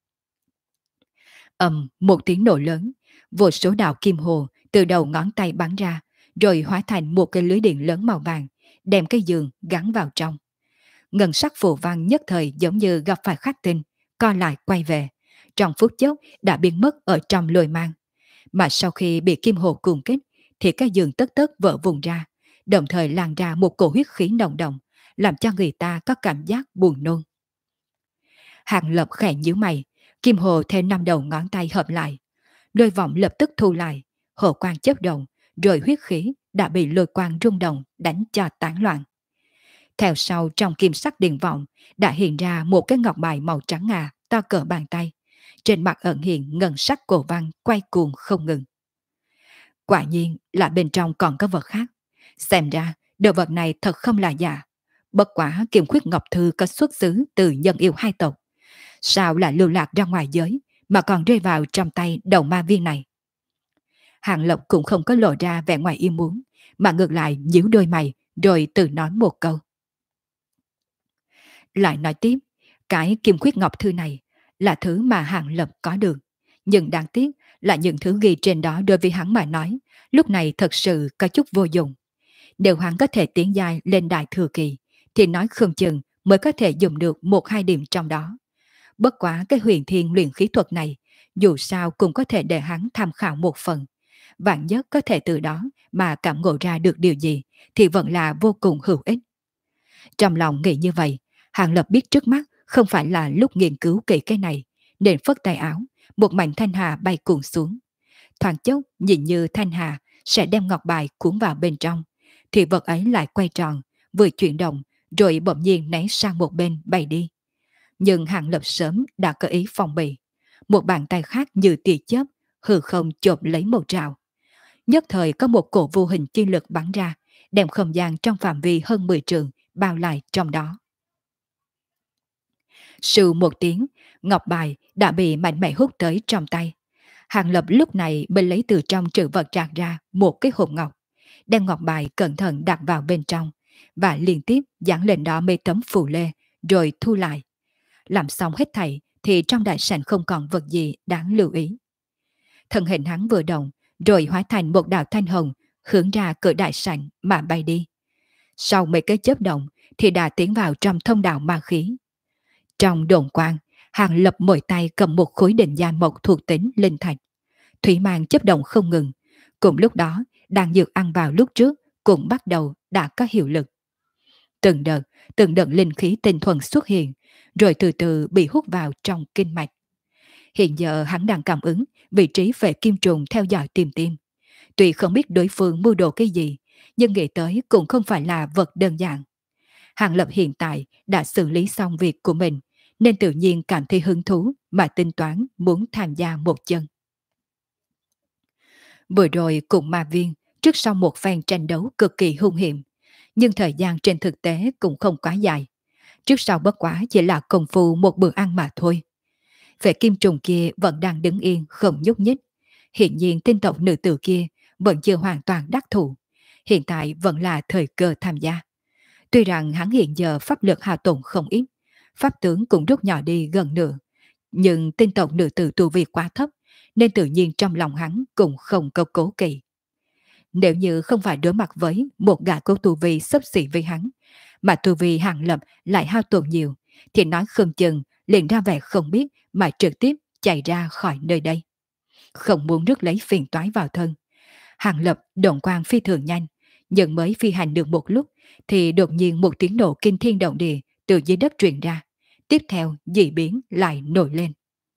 Một tiếng nổ lớn, vô số đạo kim hồ từ đầu ngón tay bắn ra, rồi hóa thành một cái lưới điện lớn màu vàng, đem cái giường gắn vào trong. Ngân sắc phù văn nhất thời giống như gặp phải khắc tinh, co lại quay về, trong phút chốc đã biến mất ở trong lồi mang. Mà sau khi bị kim hồ cuồng kích, thì cái giường tất tất vỡ vùng ra, đồng thời lan ra một cổ huyết khí nồng đậm, làm cho người ta có cảm giác buồn nôn. Hàng Lập khẽ nhíu mày, kim hồ theo năm đầu ngón tay hợp lại, lôi vọng lập tức thu lại, hồ quang chớp động, rồi huyết khí đã bị lôi quang rung động đánh cho tán loạn. Theo sau trong kim sắc điện vọng đã hiện ra một cái ngọc bài màu trắng ngà to cỡ bàn tay, trên mặt ẩn hiện ngân sắc cổ văn quay cuồng không ngừng. Quả nhiên là bên trong còn có vật khác. Xem ra đồ vật này thật không là giả. Bất quả Kim Khuyết Ngọc Thư có xuất xứ từ nhân yêu hai tộc. Sao lại lưu lạc ra ngoài giới mà còn rơi vào trong tay đầu ma viên này? Hàng Lập cũng không có lộ ra vẻ ngoài ý muốn, mà ngược lại nhíu đôi mày rồi tự nói một câu. Lại nói tiếp, cái Kim Khuyết Ngọc Thư này là thứ mà Hàng Lập có được. Nhưng đáng tiếc là những thứ ghi trên đó đối với hắn mà nói, lúc này thật sự có chút vô dụng. Nếu hắn có thể tiến giai lên đại thừa kỳ, thì nói không chừng mới có thể dùng được một hai điểm trong đó. Bất quá cái huyền thiên luyện khí thuật này, dù sao cũng có thể để hắn tham khảo một phần. Vạn nhất có thể từ đó mà cảm ngộ ra được điều gì, thì vẫn là vô cùng hữu ích. Trong lòng nghĩ như vậy, Hàng Lập biết trước mắt không phải là lúc nghiên cứu kỹ cái này, nên phất tay áo, một mảnh thanh hà bay cuồng xuống. Thoáng chốc nhìn như thanh hà sẽ đem ngọc bài cuốn vào bên trong, thì vật ấy lại quay tròn, vừa chuyển động, rồi bỗng nhiên ném sang một bên bay đi. Nhưng Hàng Lập sớm đã có ý phòng bị. Một bàn tay khác như tia chớp, hư không chộp lấy một trào. Nhất thời có một cổ vô hình chi lực bắn ra, đem không gian trong phạm vi hơn 10 trượng bao lại trong đó. Sưu một tiếng, ngọc bài đã bị mạnh mẽ hút tới trong tay. Hàng Lập lúc này mới lấy từ trong trữ vật trạc ra một cái hộp ngọc, đem ngọc bài cẩn thận đặt vào bên trong và liên tiếp dán lên đó mấy tấm phù lê rồi thu lại. Làm xong hết thảy thì trong đại sảnh không còn vật gì đáng lưu ý. Thân hình hắn vừa động rồi hóa thành một đạo thanh hồng hướng ra cửa đại sảnh mà bay đi. Sau mấy cái chớp động thì đã tiến vào trong thông đạo ma khí. Trong đồn quang, Hàng Lập mỗi tay cầm một khối định gian mộc thuộc tính linh thạch. Thủy mang chấp động không ngừng. Cùng lúc đó, đan dược ăn vào lúc trước cũng bắt đầu đã có hiệu lực. Từng đợt linh khí tinh thuần xuất hiện, rồi từ từ bị hút vào trong kinh mạch. Hiện giờ hắn đang cảm ứng vị trí về kim trùng theo dõi tìm tim. Tuy không biết đối phương mưu đồ cái gì, nhưng nghĩ tới cũng không phải là vật đơn giản. Hàng Lập hiện tại đã xử lý xong việc của mình, nên tự nhiên cảm thấy hứng thú mà tính toán muốn tham gia một chân. Vừa rồi cùng ma viên, trước sau một phen tranh đấu cực kỳ hung hiểm, nhưng thời gian trên thực tế cũng không quá dài. Trước sau bất quá chỉ là công phu một bữa ăn mà thôi. Vệ kim trùng kia vẫn đang đứng yên không nhúc nhích. Hiện nhiên tinh tộc nữ tử kia vẫn chưa hoàn toàn đắc thủ. Hiện tại vẫn là thời cơ tham gia. Tuy rằng hắn hiện giờ pháp lực hao tổn không ít, pháp tướng cũng rút nhỏ đi gần nửa, nhưng tinh tộc nữ tử tu vi quá thấp, nên tự nhiên trong lòng hắn cũng không có cố kỵ. Nếu như không phải đối mặt với một gã có tu vi xấp xỉ với hắn, mà tu vi Hàng Lập lại hao tổn nhiều, thì nói không chừng liền ra vẻ không biết mà trực tiếp chạy ra khỏi nơi đây. Không muốn rước lấy phiền toái vào thân. Hàng Lập động quang phi thường nhanh, nhưng mới phi hành được một lúc thì đột nhiên một tiếng nổ kinh thiên động địa từ dưới đất truyền ra. Tiếp theo dị biến lại nổi lên.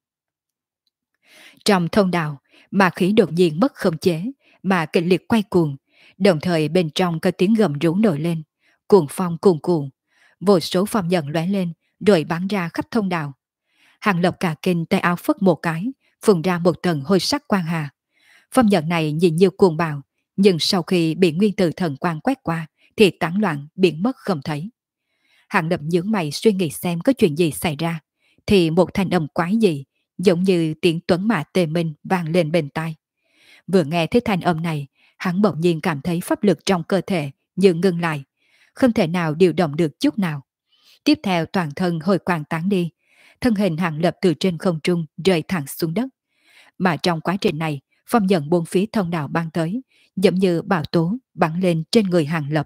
Trong thông đạo, ma khí đột nhiên mất khống chế, mà kịch liệt quay cuồng, đồng thời bên trong có tiếng gầm rú nổi lên, cuồng phong cuồn cuộn, vô số phong nhận lóe lên, rồi bắn ra khắp thông đạo. Hàng Lập cả kinh tay áo phất một cái, phun ra một tầng hôi sắc quang hà. Phong nhận này nhìn như cuồng bạo, nhưng sau khi bị nguyên tử thần quang quét qua, thì tán loạn biến mất không thấy. Hàng Lập nhướng mày suy nghĩ xem có chuyện gì xảy ra, thì một thanh âm quái dị, giống như tiếng tuấn mã tề minh vang lên bên tai. Vừa nghe thấy thanh âm này, hắn bỗng nhiên cảm thấy pháp lực trong cơ thể như ngưng lại, không thể nào điều động được chút nào. Tiếp theo toàn thân hồi quang tán đi, thân hình Hàng Lập từ trên không trung rơi thẳng xuống đất. Mà trong quá trình này, phong nhận bốn phía thông đạo băng tới, giống như bão tố bắn lên trên người Hàng Lập.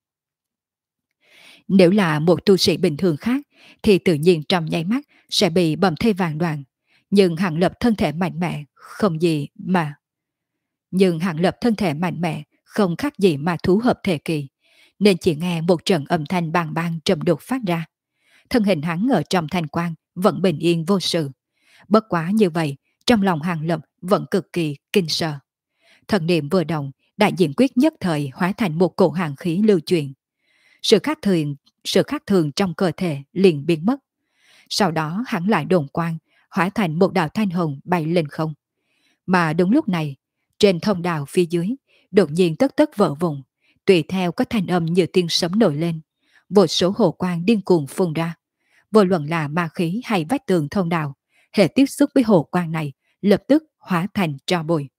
Nếu là một tu sĩ bình thường khác, thì tự nhiên trong nháy mắt sẽ bị bầm thây vàng đoạn. Nhưng Hàng Lập thân thể mạnh mẽ, không gì mà. Nhưng Hàng Lập thân thể mạnh mẽ, không khác gì mà thú hợp thể kỳ, nên chỉ nghe một trận âm thanh bàng bàng trầm đục phát ra. Thân hình hắn ở trong thanh quang vẫn bình yên vô sự. Bất quá như vậy, trong lòng Hàng Lập vẫn cực kỳ kinh sợ. Thần niệm vừa động, đại diện quyết nhất thời hóa thành một cổ hàng khí lưu chuyển. Sự khác thường trong cơ thể liền biến mất. Sau đó hắn lại đồn quang, hóa thành một đạo thanh hồng bay lên không. Mà đúng lúc này, trên thông đạo phía dưới, đột nhiên tất tất vỡ vụn, tùy theo có thanh âm như tiếng sấm nổi lên. Vô số hồ quang điên cuồng phun ra. Vô luận là ma khí hay vách tường thông đạo, hệ tiếp xúc với hồ quang này, lập tức hóa thành tro bụi.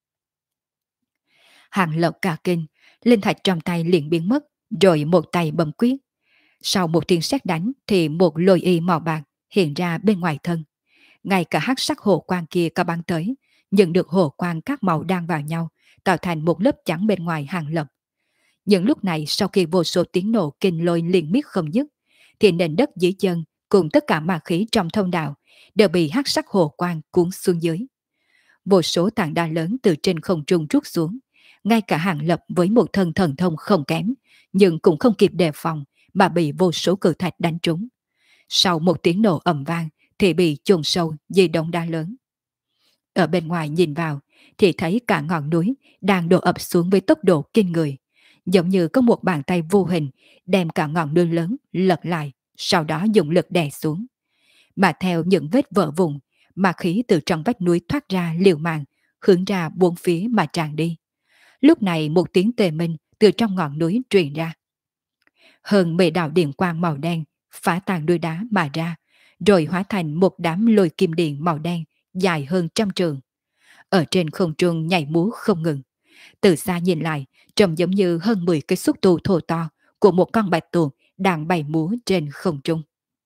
Hàng Lập cả kinh, linh thạch trong tay liền biến mất, rồi một tay bấm quyết. Sau một tiếng sét đánh thì một lôi y màu bạc hiện ra bên ngoài thân. Ngay cả hắc sắc hồ quang kia có bắn tới, nhưng được hồ quang các màu đang vào nhau, tạo thành một lớp trắng bên ngoài Hàng Lập. Những lúc này sau khi vô số tiếng nổ kinh lôi liên miết không dứt, thì nền đất dưới chân cùng tất cả ma khí trong thông đạo đều bị hắc sắc hồ quang cuốn xuống dưới. Vô số tảng đá lớn từ trên không trung trút xuống, ngay cả Hàng Lập với một thân thần thông không kém, nhưng cũng không kịp đề phòng mà bị vô số cự thạch đánh trúng. Sau một tiếng nổ ầm vang thì bị chôn sâu dưới đống đá lớn. Ở bên ngoài nhìn vào thì thấy cả ngọn núi đang đổ ập xuống với tốc độ kinh người, giống như có một bàn tay vô hình đem cả ngọn núi lớn lật lại, sau đó dùng lực đè xuống. Mà theo những vết vỡ vụn, ma khí từ trong vách núi thoát ra liều mạng, hướng ra bốn phía mà tràn đi. Lúc này một tiếng tề minh từ trong ngọn núi truyền ra. Hơn 10 đạo điện quang màu đen phá tan núi đá mà ra, rồi hóa thành một đám lôi kim điện màu đen dài hơn 100 trượng. Ở trên không trung nhảy múa không ngừng. Từ xa nhìn lại, trông giống như hơn 10 cái xúc tu thô to của một con bạch tuộc đang bay múa trên không trung.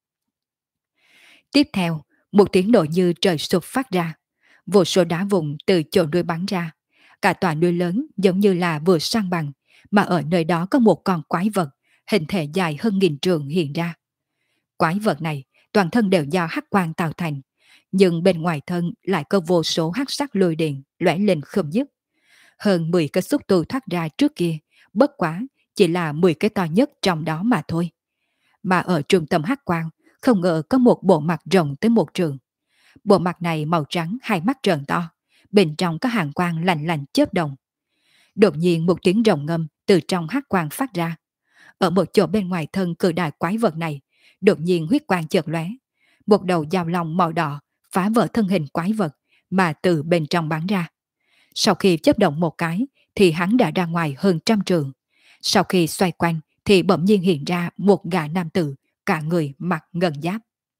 Tiếp theo, một tiếng nổ như trời sụp phát ra. Vô số đá vụn từ chỗ núi bắn ra. Cả tòa núi lớn giống như là vừa san bằng, mà ở nơi đó có một con quái vật, hình thể dài hơn 1000 trượng hiện ra. Quái vật này, toàn thân đều do hắc quang tạo thành, nhưng bên ngoài thân lại có vô số hắc sắc lôi điện lóe lên không dứt. Hơn 10 cái xúc tu thoát ra trước kia, bất quá chỉ là 10 cái to nhất trong đó mà thôi. Mà ở trung tâm hắc quang, không ngờ có một bộ mặt rộng tới 1 trượng. Bộ mặt này màu trắng, hai mắt trợn to, bên trong có hàng quang lạnh lạnh chớp động. Đột nhiên một tiếng rồng ngâm từ trong hắc quang phát ra. Ở một chỗ bên ngoài thân cự đại quái vật này, đột nhiên huyết quang chợt lóe, một đầu dao long màu đỏ phá vỡ thân hình quái vật mà từ bên trong bắn ra. Sau khi chớp động một cái thì hắn đã ra ngoài hơn 100 trượng. Sau khi xoay quanh thì bỗng nhiên hiện ra một gã nam tử, cả người mặc ngân giáp.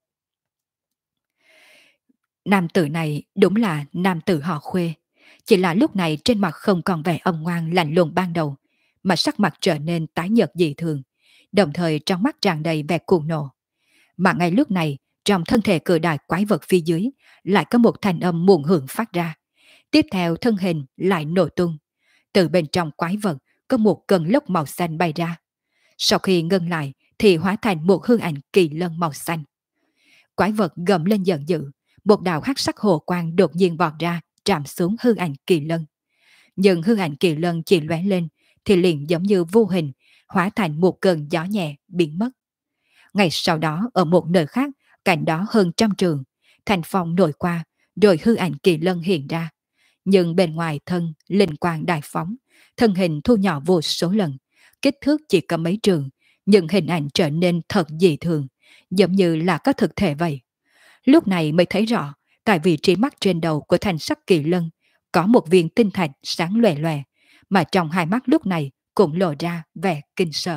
Nam tử này đúng là nam tử họ Khuê, chỉ là lúc này trên mặt không còn vẻ âm ngoan lạnh lùng ban đầu, mà sắc mặt trở nên tái nhợt dị thường, đồng thời trong mắt tràn đầy vẻ cuồng nộ. Mà ngay lúc này, trong thân thể cự đại quái vật phía dưới lại có một thanh âm muộn hưởng phát ra. Tiếp theo thân hình lại nổ tung. Từ bên trong quái vật có một cơn lốc màu xanh bay ra. Sau khi ngưng lại thì hóa thành một hư ảnh kỳ lân màu xanh. Quái vật gầm lên giận dữ, một đạo hắc sắc hồ quang đột nhiên vọt ra, chạm xuống hư ảnh kỳ lân. Nhưng hư ảnh kỳ lân chỉ lóe lên thì liền giống như vô hình, hóa thành một cơn gió nhẹ biến mất. Ngày sau đó ở một nơi khác, cạnh đó hơn trăm trường, thành phong nổi qua, rồi hư ảnh kỳ lân hiện ra. Nhưng bên ngoài thân linh quang đại phóng, thân hình thu nhỏ vô số lần, kích thước chỉ có mấy trường, nhưng hình ảnh trở nên thật dị thường, giống như là có thực thể vậy. Lúc này mới thấy rõ, tại vị trí mắt trên đầu của thanh sắc kỳ lân, có một viên tinh thạch sáng lòe lòe, mà trong hai mắt lúc này cũng lộ ra vẻ kinh sợ.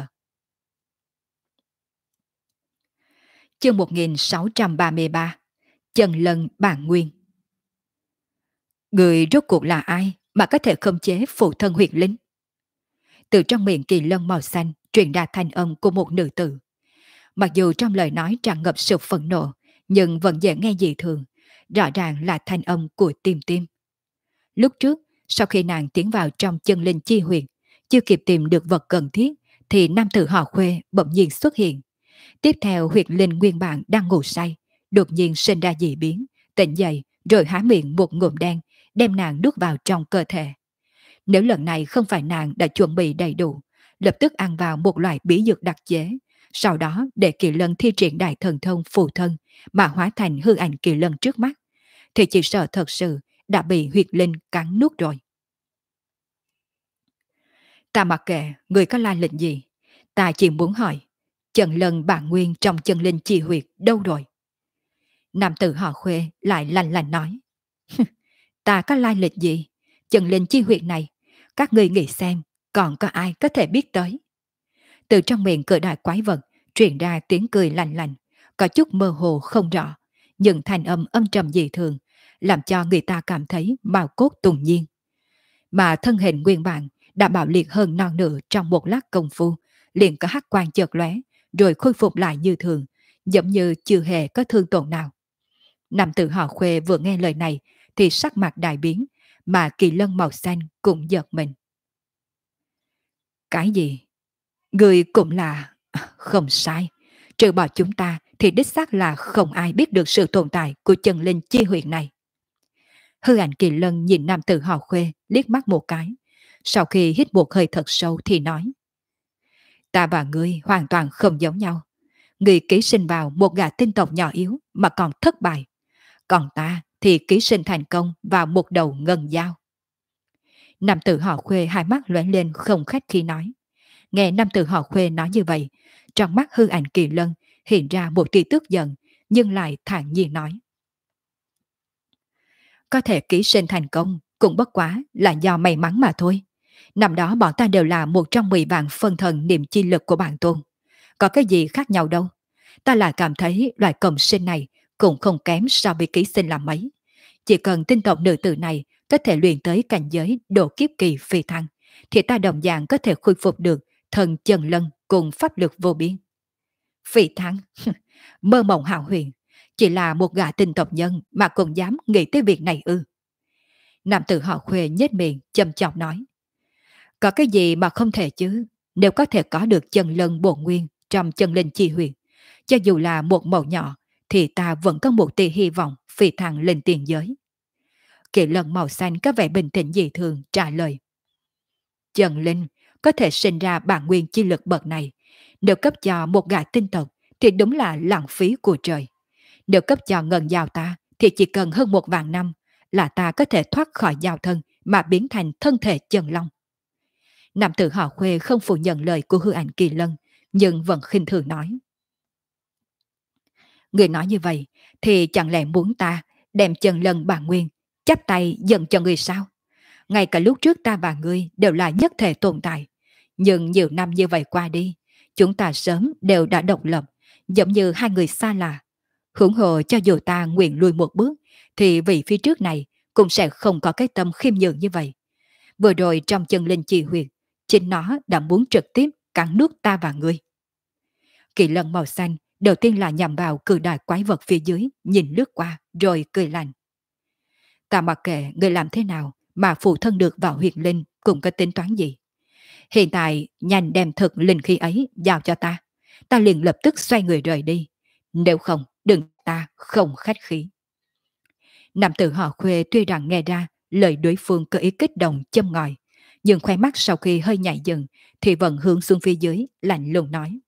Chương 1633, Chân Lân Bản Nguyên. Người rốt cuộc là ai mà có thể khống chế phụ thân huyệt linh? Từ trong miệng kỳ lân màu xanh truyền ra thanh âm của một nữ tử. Mặc dù trong lời nói tràn ngập sự phẫn nộ, nhưng vẫn dễ nghe dị thường, rõ ràng là thanh âm của Tim Tim. Lúc trước, sau khi nàng tiến vào trong chân linh chi huyệt, chưa kịp tìm được vật cần thiết, thì nam tử họ Khuê bỗng nhiên xuất hiện. Tiếp theo huyệt linh nguyên bản đang ngủ say, đột nhiên sinh ra dị biến, tỉnh dậy rồi há miệng một ngụm đen, đem nàng nuốt vào trong cơ thể. Nếu lần này không phải nàng đã chuẩn bị đầy đủ, lập tức ăn vào một loại bí dược đặc chế, sau đó để kỳ lân thi triển đại thần thông phù thân mà hóa thành hư ảnh kỳ lân trước mắt, thì chỉ sợ thật sự đã bị huyệt linh cắn nuốt rồi. Ta mặc kệ người có lai lịch gì, ta chỉ muốn hỏi, chân lân bản nguyên trong chân linh chi huyệt đâu rồi? Nam tử họ Khuê lại lạnh lạnh nói. Ta có lai lịch gì? Chân linh chi huyệt này, các ngươi nghĩ xem, còn có ai có thể biết tới? Từ trong miệng cự đại quái vật truyền ra tiếng cười lạnh lạnh, có chút mơ hồ không rõ, nhưng thanh âm âm trầm dị thường, làm cho người ta cảm thấy bào cốt tùng nhiên. Mà thân hình nguyên bản đã bạo liệt hơn non nửa trong một lát công phu, liền có hắc quang chợt lóe, rồi khôi phục lại như thường, giống như chưa hề có thương tổn nào. Nam tử họ Khuê vừa nghe lời này thì sắc mặt đại biến, mà kỳ lân màu xanh cũng giật mình. Cái gì? Người cũng là... Không sai. Trừ bỏ chúng ta thì đích xác là không ai biết được sự tồn tại của chân linh chi huyệt này. Hư ảnh kỳ lân nhìn nam tử họ Khuê liếc mắt một cái. Sau khi hít một hơi thật sâu thì nói. Ta và ngươi hoàn toàn không giống nhau. Ngươi ký sinh vào một gã tinh tộc nhỏ yếu mà còn thất bại. Còn ta thì ký sinh thành công vào một đầu ngân dao. Nam tử họ Khuê hai mắt lóe lên không khách khi nói. Nghe nam tử họ Khuê nói như vậy, trong mắt hư ảnh kỳ lân hiện ra một tia tức giận, nhưng lại thản nhiên nói. Có thể ký sinh thành công cũng bất quá là do may mắn mà thôi. Năm đó bọn ta đều là một trong 10 vạn phân thần niệm chi lực của bản tôn. Có cái gì khác nhau đâu. Ta lại cảm thấy loại cộng sinh này cũng không kém so với ký sinh là mấy. Chỉ cần tinh tộc nữ tử này có thể luyện tới cảnh giới độ kiếp kỳ phi thăng, thì ta đồng dạng có thể khôi phục được thần chân lân cùng pháp lực vô biên. Phi thăng? Mơ mộng hào huyền, chỉ là một gã tinh tộc nhân mà cũng dám nghĩ tới việc này ư? Nam tử họ Khuê nhếch miệng châm chọc nói. Có cái gì mà không thể chứ? Nếu có thể có được chân lân bổn nguyên trong chân linh chi huyền, cho dù là một mẩu nhỏ, thì ta vẫn có một tia hy vọng phi thăng lên tiền giới. Kỳ lân màu xanh có vẻ bình tĩnh dị thường trả lời. Chân linh có thể sinh ra bản nguyên chi lực bậc này, nếu cấp cho một gã tinh tộc thì đúng là lãng phí của trời. Nếu cấp cho ngân giao ta thì chỉ cần hơn 1.000 năm là ta có thể thoát khỏi giao thân mà biến thành thân thể chân long. Nam tử họ Khuê không phủ nhận lời của hư ảnh kỳ lân, nhưng vẫn khinh thường nói. Người nói như vậy thì chẳng lẽ muốn ta đem chân lân bản nguyên chắp tay dần cho người sao? Ngay cả lúc trước ta và ngươi đều là nhất thể tồn tại, nhưng nhiều năm như vậy qua đi, chúng ta sớm đều đã độc lập, giống như hai người xa lạ. Huống hồ cho dù ta nguyện lùi một bước, thì vị phía trước này cũng sẽ không có cái tâm khiêm nhường như vậy. Vừa rồi trong chân linh chi huyệt, chính nó đã muốn trực tiếp cắn nuốt ta và ngươi. Kỳ lân màu xanh đầu tiên là nhằm vào cự đại quái vật phía dưới, nhìn lướt qua, rồi cười lạnh. Ta mặc kệ người làm thế nào mà phụ thân được vào huyệt linh cũng có tính toán gì. Hiện tại nhanh đem thực linh khí ấy giao cho ta. Ta liền lập tức xoay người rời đi. Nếu không, đừng ta không khách khí. Nam tử họ Khuê tuy rằng nghe ra lời đối phương có ý kích động châm ngòi, nhưng khoe mắt sau khi hơi nhảy dần thì vẫn hướng xuống phía dưới, lạnh lùng nói.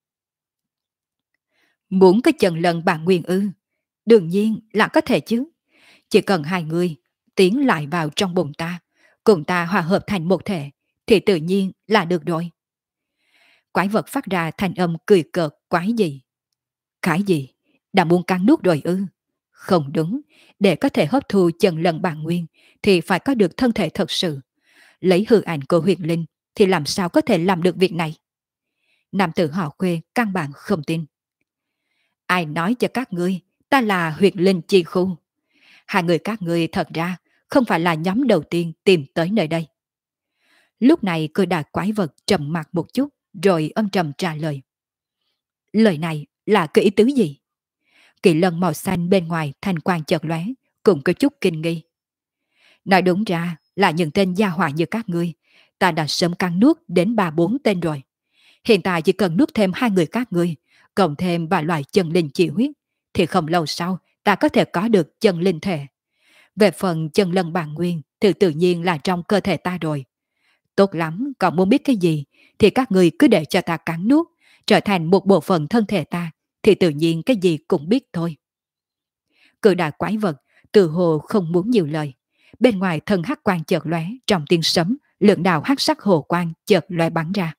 Muốn cái chân lần bản nguyên ư? Đương nhiên là có thể chứ. Chỉ cần hai người tiến lại vào trong bụng ta, cùng ta hòa hợp thành một thể, thì tự nhiên là được rồi. Quái vật phát ra thanh âm cười cợt quái gì. Cái gì? Đã muốn cắn nuốt rồi ư? Không đúng, để có thể hấp thu chân lần bản nguyên thì phải có được thân thể thật sự. Lấy hư ảnh của huyền linh thì làm sao có thể làm được việc này? Nam tử họ Khuê căn bản không tin. Ai nói cho các ngươi ta là huyệt linh chi khu? Hai người các ngươi thật ra không phải là nhóm đầu tiên tìm tới nơi đây. Lúc này cười đại quái vật trầm mặt một chút rồi âm trầm trả lời. Lời này là cái ý tứ gì? Kỳ lân màu xanh bên ngoài thanh quang chợt lóe, cũng có chút kinh nghi. Nói đúng ra là những tên gia hỏa như các ngươi, ta đã sớm cắn nuốt đến 3-4 tên rồi. Hiện tại chỉ cần nuốt thêm hai người các ngươi, cộng thêm vài loại chân linh chỉ huyết, thì không lâu sau ta có thể có được chân linh thể. Về phần chân lân bản nguyên thì tự nhiên là trong cơ thể ta rồi. Tốt lắm, còn muốn biết cái gì thì các người cứ để cho ta cắn nuốt, trở thành một bộ phận thân thể ta, thì tự nhiên cái gì cũng biết thôi. Cự đại quái vật từ hồ không muốn nhiều lời. Bên ngoài thân hắc quang chợt lóe, trong tiếng sấm, lượng đạo hắc sắc hồ quang chợt lóe bắn ra.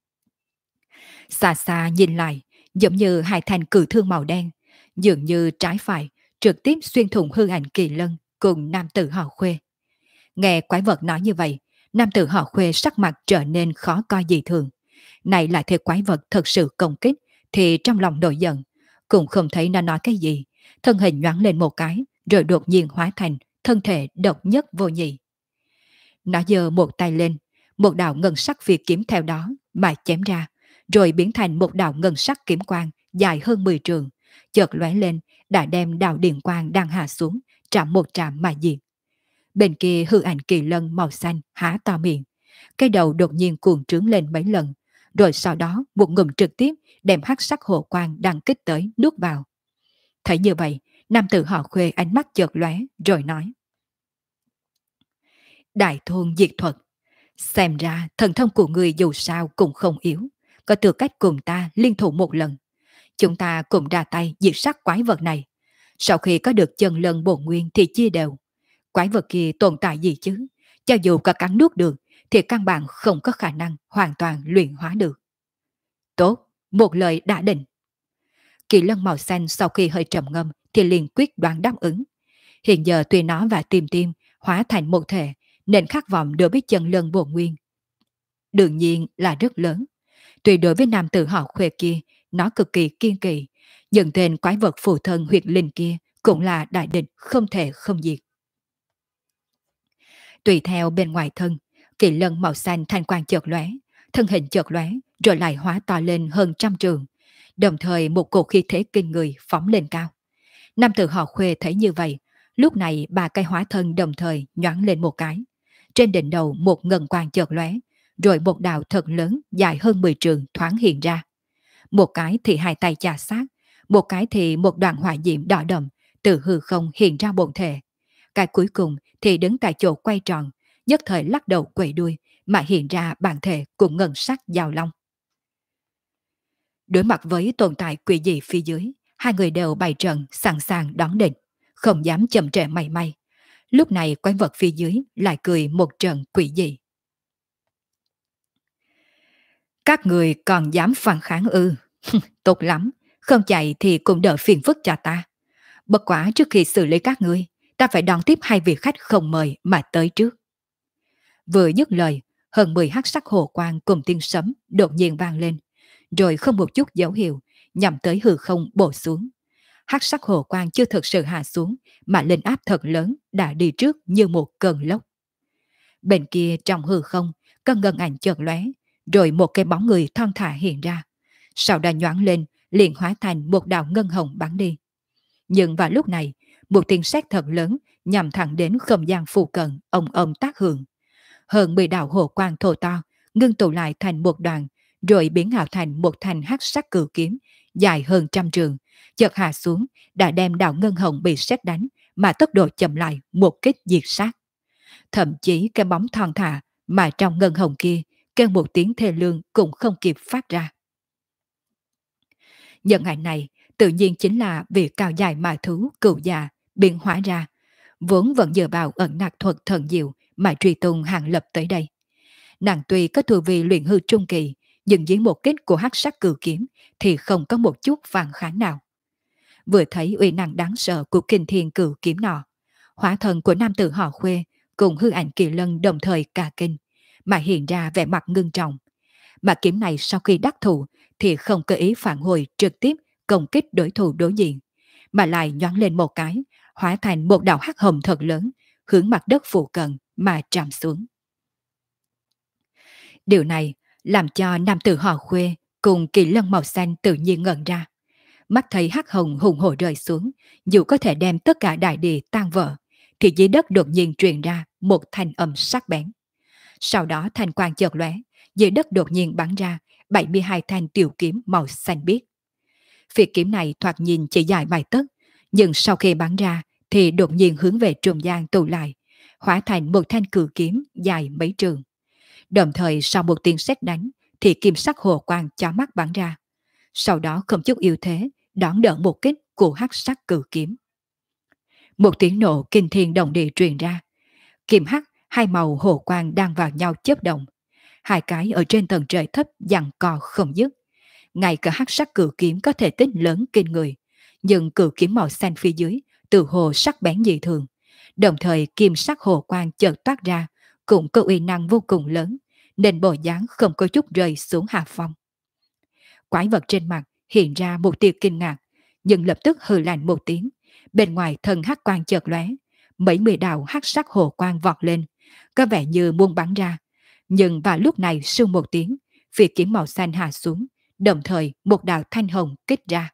Xa xa nhìn lại, giống như hai thanh cự thương màu đen, dường như trái phải, trực tiếp xuyên thủng hư ảnh Kỳ Lân cùng nam tử họ Khuê. Nghe quái vật nói như vậy, nam tử họ Khuê sắc mặt trở nên khó coi dị thường. Này lại thấy quái vật thật sự công kích, thì trong lòng nổi giận, cũng không thấy nó nói cái gì, thân hình nhoáng lên một cái, rồi đột nhiên hóa thành thân thể độc nhất vô nhị. Nó giơ một tay lên, một đạo ngân sắc phi kiếm theo đó mà chém ra, rồi biến thành một đạo ngân sắc kiếm quang dài hơn 10 trường, chợt lóe lên, đã đem đạo điện quang đang hạ xuống, chạm một chạm mà diệt. Bên kia hư ảnh Kỳ Lân màu xanh há to miệng, cái đầu đột nhiên cuồng trướng lên mấy lần, rồi sau đó một ngụm trực tiếp đem hắc sắc hồ quang đang kích tới nuốt vào. Thấy như vậy, nam tử họ Khuê ánh mắt chợt lóe rồi nói: Đại thôn diệt thuật, xem ra thần thông của người dù sao cũng không yếu, có tư cách cùng ta liên thủ một lần. Chúng ta cùng ra tay diệt sát quái vật này. Sau khi có được chân lân bổn nguyên thì chia đều. Quái vật kia tồn tại gì chứ? Cho dù có cắn nuốt được thì căn bản không có khả năng hoàn toàn luyện hóa được. Tốt, một lời đã định. Kỳ lân màu xanh sau khi hơi trầm ngâm thì liền quyết đoán đáp ứng. Hiện giờ tuy nó và Tim Tim hóa thành một thể, nên khát vọng đối với chân lân bổn nguyên đương nhiên là rất lớn. Tuy đối với nam tử họ Khuê kia nó cực kỳ kiên kỳ, nhưng tên quái vật phụ thân huyệt linh kia cũng là đại địch không thể không diệt. Tùy theo bên ngoài thân, kỳ lân màu xanh thanh quang chợt lóe, thân hình chợt lóe rồi lại hóa to lên hơn 100 trường, đồng thời một cột khí thế kinh người phóng lên cao. Nam tử họ Khuê thấy như vậy, lúc này ba cái hóa thân đồng thời nhoáng lên một cái. Trên đỉnh đầu một ngân quang chợt lóe, rồi một đạo thật lớn dài hơn 10 trường thoáng hiện ra. Một cái thì hai tay chà sát, một cái thì một đoạn hỏa diễm đỏ đậm từ hư không hiện ra bổn thể. Cái cuối cùng thì đứng tại chỗ quay tròn, nhất thời lắc đầu quẩy đuôi mà hiện ra bản thể cùng ngân sắc giao long. Đối mặt với tồn tại quỷ dị phía dưới, hai người đều bày trận sẵn sàng đón địch, không dám chậm trễ mảy may. Lúc này quái vật phía dưới lại cười một trận quỷ dị. Các người còn dám phản kháng ư? Tốt lắm, không chạy thì cũng đỡ phiền phức cho ta. Bất quá trước khi xử lý các ngươi, ta phải đón tiếp hai vị khách không mời mà tới trước. Vừa dứt lời, hơn 10 hắc sắc hồ quang cùng tiếng sấm đột nhiên vang lên, rồi không một chút dấu hiệu nhằm tới hư không bổ xuống. Hắc sắc hồ quang chưa thực sự hạ xuống, mà lên áp thật lớn đã đi trước như một cơn lốc. Bên kia trong hư không, con ngân ảnh chợt lóe, rồi một cái bóng người thon thả hiện ra. Sau đó nhoáng lên liền hóa thành một đạo ngân hồng bắn đi. Nhưng vào lúc này, một tiếng sét thật lớn nhằm thẳng đến không gian phụ cận, ông tác hưởng. Hơn 10 đạo hồ quang thô to, ngưng tụ lại thành một đoàn, rồi biến ảo thành một thanh hắc sắc cự kiếm, dài hơn trăm trường, chợt hạ xuống, đã đem đạo ngân hồng bị sét đánh, mà tốc độ chậm lại một kích diệt sát. Thậm chí cái bóng thon thả mà trong ngân hồng kia, kêu một tiếng thê lương cũng không kịp phát ra. Nhân ngày này, tự nhiên chính là việc cao dài mà thú cựu già biến hóa ra, vốn vẫn dựa vào ẩn nặc thuật thần diệu mà truy tung Hàng Lập tới đây. Nàng tuy có tu vi luyện hư trung kỳ, nhưng dưới một kích của hắc sắc cử kiếm thì không có một chút phản kháng nào. Vừa thấy uy năng đáng sợ của kinh thiên cử kiếm nọ, hóa thân của nam tử họ Khuê cùng hư ảnh Kỳ Lân đồng thời cả kinh, mà hiện ra vẻ mặt ngưng trọng. Mà kiếm này sau khi đắc thủ thì không cơ ý phản hồi trực tiếp công kích đối thủ đối diện, mà lại nhoáng lên một cái, hóa thành một đạo hắc hồng thật lớn, hướng mặt đất phụ cận mà trầm xuống. Điều này làm cho nam tử họ Khuê cùng Kỳ Lân màu xanh tự nhiên ngẩn ra. Mắt thấy hắc hồng hùng hổ rơi xuống, dù có thể đem tất cả đại địa tan vỡ, thì dưới đất đột nhiên truyền ra một thanh âm sắc bén. Sau đó thanh quang chợt lóe, dưới đất đột nhiên bắn ra 72 thanh tiểu kiếm màu xanh biếc. Phi kiếm này thoạt nhìn chỉ dài vài tấc, nhưng sau khi bắn ra thì đột nhiên hướng về trung gian tụ lại, hóa thành một thanh cự kiếm dài mấy trường. Đồng thời sau một tiếng sét đánh thì kim sắc hồ quang chói mắt bắn ra. Sau đó không chút yếu thế, đón đỡ một kích của hắc sắc cự kiếm. Một tiếng nổ kinh thiên động địa truyền ra. Kim hắc, hai màu hồ quang đang vào nhau chớp động. Hai cái ở trên tầng trời thấp giằng co không dứt. Ngay cả hắc sắc cự kiếm có thể tích lớn kinh người, nhưng cự kiếm màu xanh phía dưới từ hồ sắc bén dị thường. Đồng thời kim sắc hồ quang chợt toát ra, cũng có uy năng vô cùng lớn, nên bộ dáng không có chút rơi xuống hạ phong. Quái vật trên mặt hiện ra một tia kinh ngạc, nhưng lập tức hừ lạnh một tiếng. Bên ngoài thần hắc quang chợt lóe, mấy mươi đạo hắc sắc hồ quang vọt lên, có vẻ như muốn bắn ra. Nhưng vào lúc này sương một tiếng, phi kiếm màu xanh hạ xuống, đồng thời một đạo thanh hồng kích ra.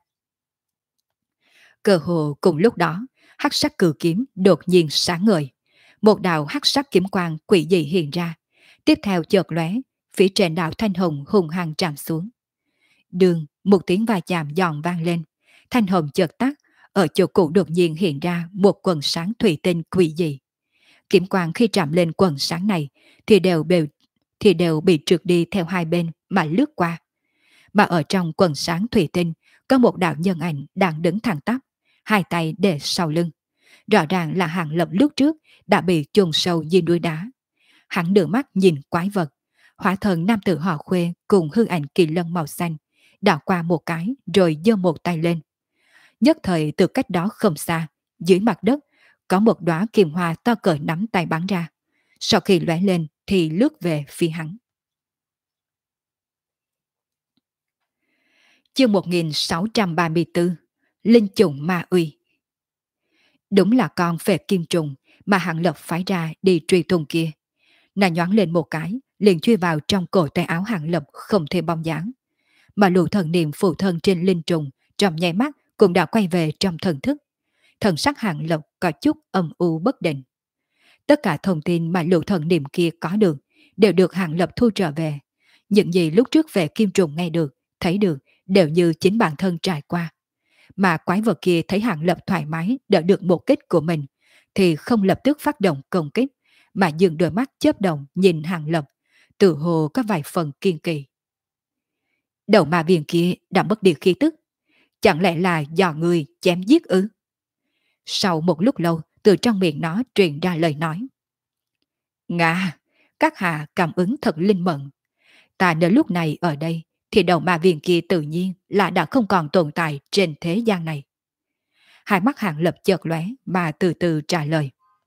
Cơ hồ cùng lúc đó, hắc sắc cự kiếm đột nhiên sáng ngời, một đạo hắc sắc kiếm quang quỷ dị hiện ra, tiếp theo chợt lóe, phía trên đạo thanh hồng hùng hăng chạm xuống. Đường, một tiếng va chạm giòn vang lên, thanh hồng chợt tắt, ở chỗ cũ đột nhiên hiện ra một quần sáng thủy tinh quỷ dị. Kiếm quang khi chạm lên quần sáng này thì đều bị trượt đi theo hai bên mà lướt qua. Mà ở trong quần sáng thủy tinh có một đạo nhân ảnh đang đứng thẳng tắp, hai tay để sau lưng. Rõ ràng là Hàng Lập lúc trước đã bị chôn sâu dưới núi đá. Hắn đưa mắt nhìn quái vật, hóa thần nam tử họ Khuê cùng hư ảnh Kỳ Lân màu xanh, đảo qua một cái rồi giơ một tay lên. Nhất thời từ cách đó không xa, dưới mặt đất, có một đóa kim hoa to cỡ nắm tay bắn ra. Sau khi lóe lên thì lướt về phía hắn. Chương 1634, Linh trùng ma uy. Đúng là con phệ kim trùng mà Hàng Lập phái ra đi truy tung kia. Nàng nhoáng lên một cái, liền chui vào trong cổ tay áo Hàng Lập không thể bóng dáng. Mà lũ thần niệm phụ thân trên linh trùng trong nháy mắt cũng đã quay về trong thần thức. Thần sắc Hàng Lập có chút âm u bất định. Tất cả thông tin mà lũ thần niệm kia có được đều được Hàng Lập thu trở về. Những gì lúc trước về kim trùng nghe được, thấy được đều như chính bản thân trải qua. Mà quái vật kia thấy Hàng Lập thoải mái đỡ được một kích của mình, thì không lập tức phát động công kích, mà dừng đôi mắt chớp động nhìn Hàng Lập, tự hồ có vài phần kiên kỳ. Đầu ma viên kia đã mất đi khí tức, chẳng lẽ là do người chém giết ư? Sau một lúc lâu, từ trong miệng nó truyền ra lời nói. Ngạ, các hạ cảm ứng thật linh mẫn. Ta nếu lúc này ở đây, thì đầu ma viên kia tự nhiên là đã không còn tồn tại trên thế gian này. Hai mắt Hàng Lập chợt lóe mà từ từ trả lời.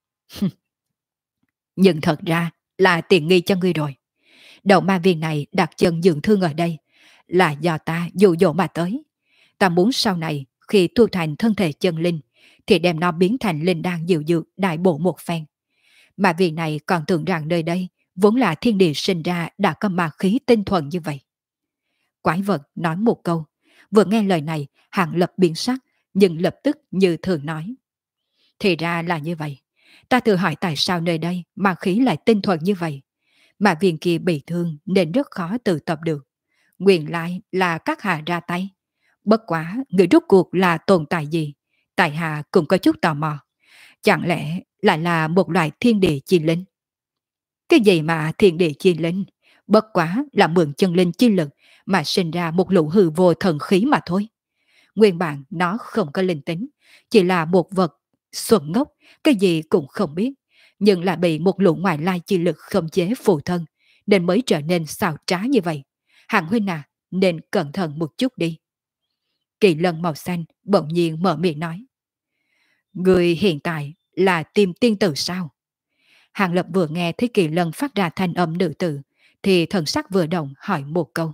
Nhưng thật ra là tiện nghi cho ngươi rồi. Đầu ma viên này đặt chân dưỡng thương ở đây là do ta dụ dỗ mà tới. Ta muốn sau này khi tu thành thân thể chân linh thì đem nó biến thành linh đan diệu dược đại bộ một phen. Mà vì này còn tưởng rằng nơi đây vốn là thiên địa sinh ra đã có ma khí tinh thuần như vậy. Quái vật nói một câu, Vừa nghe lời này, Hàng Lập biến sắc, nhưng lập tức như thường nói. Thì ra là như vậy. Ta tự hỏi tại sao nơi đây mà khí lại tinh thuần như vậy. Mà viên kia bị thương nên rất khó tự tập được. Nguyên lại là các hạ ra tay. Bất quá, người rốt cuộc là tồn tại gì? Tại hạ cũng có chút tò mò. Chẳng lẽ lại là một loại thiên địa chi linh? Cái gì mà thiên địa chi linh? Bất quá là mượn chân linh chi lực mà sinh ra một lũ hư vô thần khí mà thôi. Nguyên bản nó không có linh tính, chỉ là một vật xuẩn ngốc, cái gì cũng không biết, nhưng lại bị một lũ ngoại lai chi lực khống chế phụ thân, nên mới trở nên xào trá như vậy. Hàng huynh à, nên cẩn thận một chút đi. Kỳ lân màu xanh bỗng nhiên mở miệng nói. Người hiện tại là tìm tiên tử sao? Hàng Lập vừa nghe thấy Kỳ lân phát ra thanh âm nữ tử, thì thần sắc vừa động hỏi một câu.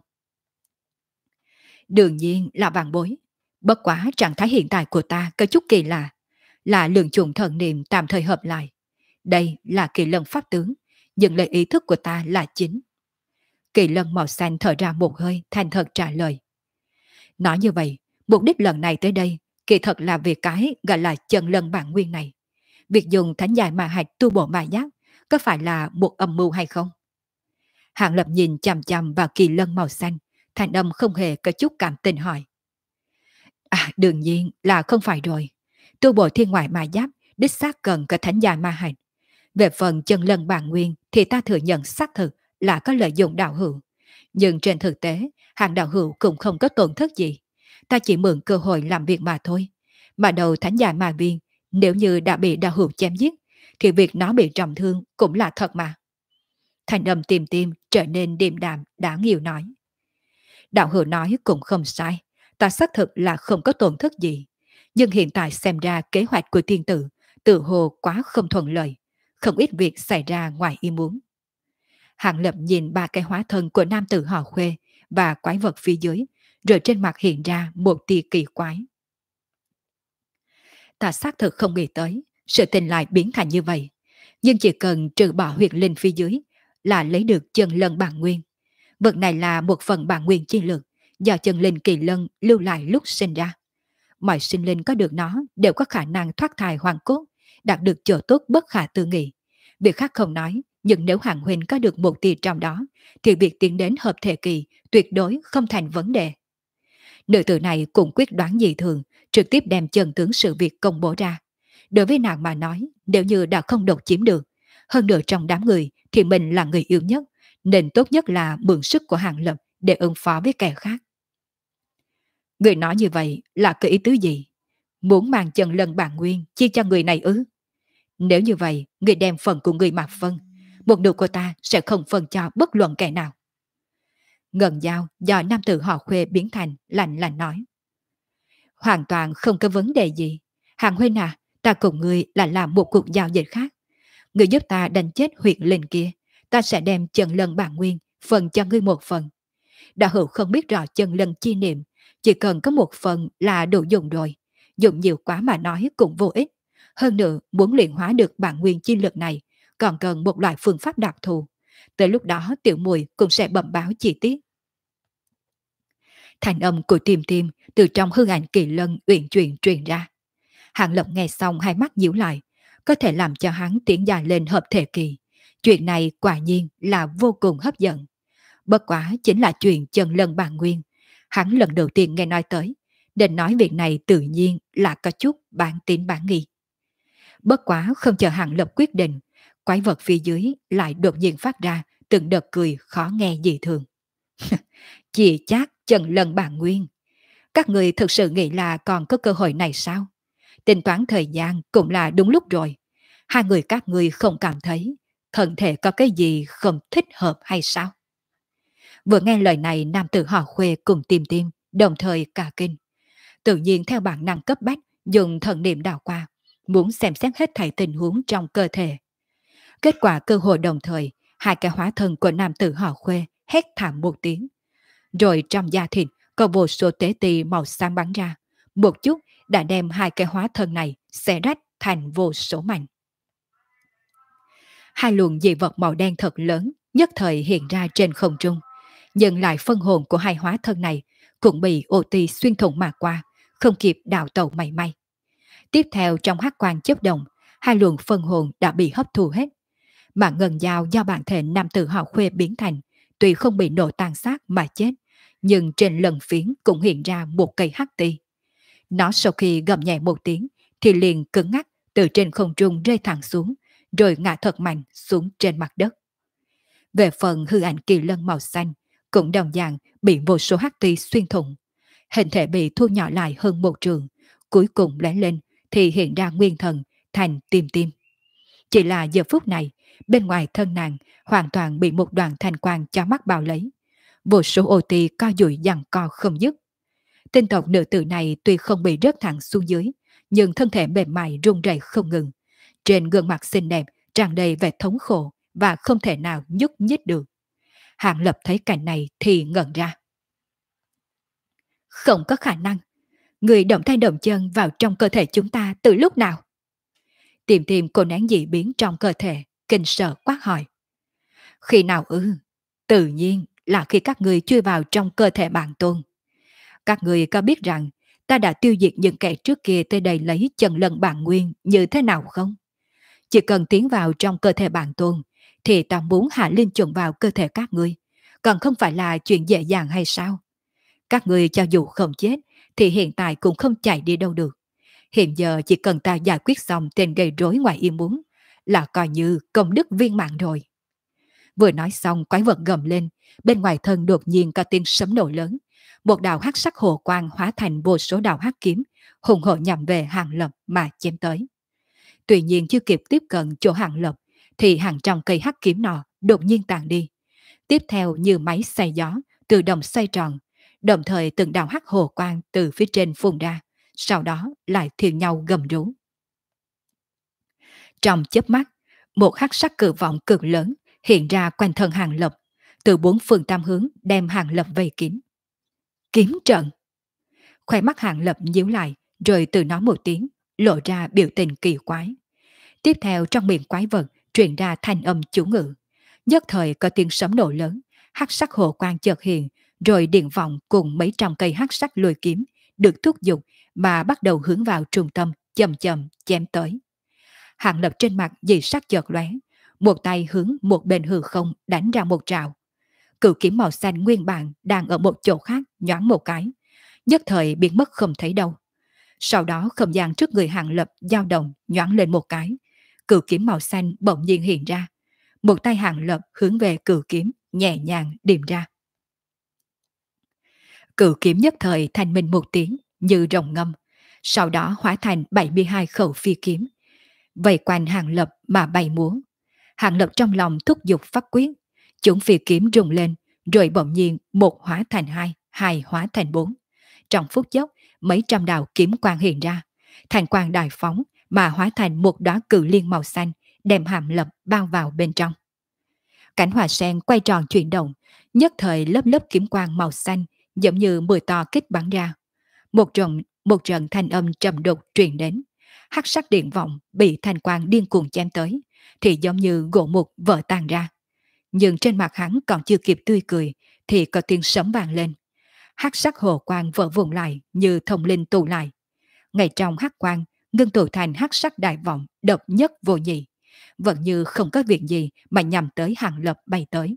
Đương nhiên là vạn bối. Bất quá trạng thái hiện tại của ta có chút kỳ lạ, là lượng trùng thần niệm tạm thời hợp lại. Đây là Kỳ lân pháp tướng, nhưng lời ý thức của ta là chính. Kỳ lân màu xanh thở ra một hơi, thành thật trả lời. Nói như vậy, mục đích lần này tới đây, kỳ thật là vì cái gọi là chân lân bản nguyên này. Việc dùng thánh dài mà hạch tu bổ ma giác, có phải là một âm mưu hay không? Hạng Lập nhìn chằm chằm vào Kỳ lân màu xanh, thanh âm không hề có chút cảm tình hỏi. À, đương nhiên là không phải rồi. Tu bổ thiên ngoại ma giáp, đích xác cần có thánh dài ma hạch. Về phần chân lân bản nguyên thì ta thừa nhận xác thực là có lợi dụng đạo hữu. Nhưng trên thực tế, hàng đạo hữu cũng không có tổn thất gì. Ta chỉ mượn cơ hội làm việc mà thôi. Mà đầu thánh giả ma viên, nếu như đã bị đạo hữu chém giết, thì việc nó bị trọng thương cũng là thật mà. Thành âm tìm tim trở nên điềm đạm đã nghiều nói. Đạo hữu nói cũng không sai. Ta xác thực là không có tổn thất gì. Nhưng hiện tại xem ra kế hoạch của tiên tử tự hồ quá không thuận lợi. Không ít việc xảy ra ngoài ý muốn. Hạng Lập nhìn ba cái hóa thân của nam tử họ Khuê và quái vật phía dưới, rồi trên mặt hiện ra một tia kỳ quái. Ta xác thực không nghĩ tới, sự tình lại biến thành như vậy. Nhưng chỉ cần trừ bỏ huyệt linh phía dưới là lấy được chân lân bản nguyên. Vật này là một phần bản nguyên chi lực do chân linh kỳ lân lưu lại lúc sinh ra. Mọi sinh linh có được nó đều có khả năng thoát thai hoàn cốt, đạt được chỗ tốt bất khả tư nghị. Việc khác không nói, nhưng nếu Hàng huynh có được một tia trong đó, thì việc tiến đến hợp thể kỳ tuyệt đối không thành vấn đề. Nữ tử này cũng quyết đoán dị thường, trực tiếp đem chân tướng sự việc công bố ra. Đối với nàng mà nói, nếu như đã không độc chiếm được, hơn nữa trong đám người thì mình là người yếu nhất, nên tốt nhất là mượn sức của Hàng Lập để ứng phó với kẻ khác. Người nói như vậy là cái ý tứ gì? Muốn mang chân lân bản nguyên chia cho người này ư? Nếu như vậy, người đem phần của người mà phân. Một nửa của ta sẽ không phân cho bất luận kẻ nào. Ngân dao do nam tử họ Khuê biến thành lạnh lạnh nói. Hoàn toàn không có vấn đề gì. Hàng huynh à, ta cùng người là làm một cuộc giao dịch khác. Người giúp ta đánh chết huyệt linh kia, ta sẽ đem chân lân bản nguyên phần cho ngươi một phần. Đạo hữu không biết rõ chân lân chi niệm, chỉ cần có một phần là đủ dùng rồi. Dùng nhiều quá mà nói cũng vô ích. Hơn nữa, muốn luyện hóa được bản nguyên chi lực này, còn cần một loại phương pháp đặc thù. Tới lúc đó tiểu mùi cũng sẽ bẩm báo chi tiết. Thành âm của Tiêm Tiêm từ trong hư ảnh Kỳ lân uyển chuyển truyền ra. Hạng Lập nghe xong hai mắt nhíu lại, có thể làm cho hắn tiến dài lên hợp thể kỳ. Chuyện này quả nhiên là vô cùng hấp dẫn. Bất quá chính là chuyện chân lân bản nguyên. Hắn lần đầu tiên nghe nói tới, nên nói việc này tự nhiên là có chút bản tín bản nghi. Bất quá không chờ Hạng Lập quyết định, quái vật phía dưới lại đột nhiên phát ra từng đợt cười khó nghe dị thường. Chỉ chắc chân lân bản nguyên. Các người thực sự nghĩ là còn có cơ hội này sao? Tính toán thời gian cũng là đúng lúc rồi. Hai người các người không cảm thấy thân thể có cái gì không thích hợp hay sao? Vừa nghe lời này, nam tử họ Khuê cùng Tiêm Tiêm đồng thời cả kinh. Tự nhiên theo bản năng cấp bách dùng thần niệm đảo qua, muốn xem xét hết thảy tình huống trong cơ thể. Kết quả cơ hội đồng thời, hai cái hóa thân của nam tử họ Khuê hét thảm một tiếng. Rồi trong da thịt có vô số tế tì màu xám bắn ra, một chút đã đem hai cái hóa thân này xé rách thành vô số mảnh. Hai luồng dị vật màu đen thật lớn nhất thời hiện ra trên không trung, nhưng lại phân hồn của hai hóa thân này cũng bị ô ti xuyên thủng mà qua, không kịp đào tẩu mảy may. Tiếp theo trong hắc quang chớp động, hai luồng phân hồn đã bị hấp thu hết. Mà ngân dao do bản thể nam tử họ Khuê biến thành, tuy không bị nổ tàn sát mà chết, nhưng trên lần phiến cũng hiện ra một cây hắc ti. Nó sau khi gầm nhẹ một tiếng, thì liền cứng ngắc từ trên không trung rơi thẳng xuống, rồi ngã thật mạnh xuống trên mặt đất. Về phần hư ảnh kỳ lân màu xanh, cũng đồng dạng bị vô số hắc ti xuyên thủng. Hình thể bị thu nhỏ lại hơn một trường, cuối cùng lóe lên thì hiện ra nguyên thần thành tim tim. Chỉ là giờ phút này, bên ngoài thân nàng hoàn toàn bị một đoàn thanh quang chói mắt bao lấy. Vô số ô ti co duỗi giằng co không dứt. Tinh tộc nữ tử này tuy không bị rớt thẳng xuống dưới, nhưng thân thể mềm mại run rẩy không ngừng. Trên gương mặt xinh đẹp tràn đầy vẻ thống khổ và không thể nào nhúc nhích được. Hạng Lập thấy cảnh này thì ngẩn ra. Không có khả năng. Người động tay động chân vào trong cơ thể chúng ta từ lúc nào? Tìm tìm cô nén dị biến trong cơ thể, kinh sợ quát hỏi. Khi nào ư? Tự nhiên là khi các người chui vào trong cơ thể bản tôn. Các người có biết rằng ta đã tiêu diệt những kẻ trước kia tới đây lấy chân lân bản nguyên như thế nào không? Chỉ cần tiến vào trong cơ thể bản tôn, thì ta muốn hạ linh chuẩn vào cơ thể các ngươi, còn không phải là chuyện dễ dàng hay sao? Các ngươi cho dù không chết, thì hiện tại cũng không chạy đi đâu được. Hiện giờ chỉ cần ta giải quyết xong tên gây rối ngoài ý muốn, là coi như công đức viên mãn rồi. Vừa nói xong quái vật gầm lên, bên ngoài thân đột nhiên có tiếng sấm nổ lớn. Một đạo hắc sắc hồ quang hóa thành vô số đạo hắc kiếm, hùng hổ nhằm về Hàng Lập mà chém tới. Tuy nhiên chưa kịp tiếp cận chỗ Hàng Lập, thì hàng trăm cây hắc kiếm nọ đột nhiên tàn đi. Tiếp theo như máy xay gió, tự động xoay tròn, đồng thời từng đạo hắc hồ quang từ phía trên phun ra, sau đó lại thiền nhau gầm rú. Trong chớp mắt, một hắc sắc cự vọng cực lớn hiện ra quanh thân Hàng Lập, từ bốn phương tam hướng đem Hàng Lập vây kín. Kiếm trận! Khoe mắt Hàng Lập nhíu lại, rồi từ nói một tiếng, lộ ra biểu tình kỳ quái. Tiếp theo trong miệng quái vật truyền ra thanh âm chú ngữ. Nhất thời có tiếng sấm nổ lớn, hắc sắc hồ quang chợt hiện, rồi điện vọng cùng mấy trăm cây hắc sắc lùi kiếm được thúc giục mà bắt đầu hướng vào trung tâm, chậm chậm chém tới. Hàng Lập trên mặt dị sắc chợt lóe, một tay hướng một bên hư không đánh ra một trào. Cự kiếm màu xanh nguyên bản đang ở một chỗ khác nhoáng một cái, nhất thời biến mất không thấy đâu. Sau đó không gian trước người Hàng Lập dao động nhoáng lên một cái, cự kiếm màu xanh bỗng nhiên hiện ra. Một tay Hàng Lập hướng về cự kiếm nhẹ nhàng điểm ra. Cự kiếm nhất thời thanh minh một tiếng như rồng ngâm, sau đó hóa thành 72 khẩu phi kiếm, vây quanh Hàng Lập mà bay múa. Hàng Lập trong lòng thúc giục pháp quyết, chúng phi kiếm rung lên, rồi bỗng nhiên một hóa thành hai, hai hóa thành bốn. Trong phút chốc, mấy trăm đạo kiếm quang hiện ra, thành quang đại phóng mà hóa thành một đóa cự liên màu xanh, đem Hàng Lập bao vào bên trong. Cảnh hòa sen quay tròn chuyển động, nhất thời lớp lớp kiếm quang màu xanh giống như mười to kích bắn ra. Một trận thanh âm trầm đục truyền đến. Hắc sắc điện vọng bị thanh quang điên cuồng chém tới, thì giống như gỗ mục vỡ tan ra. Nhưng trên mặt hắn còn chưa kịp tươi cười, thì có tiếng sấm vang lên. Hắc sắc hồ quang vỡ vụn lại như thông linh tụ lại. Ngay trong hắc quang, ngưng tụ thành hắc sắc đại vọng độc nhất vô nhị, vẫn như không có việc gì mà nhằm tới Hàng Lập bay tới.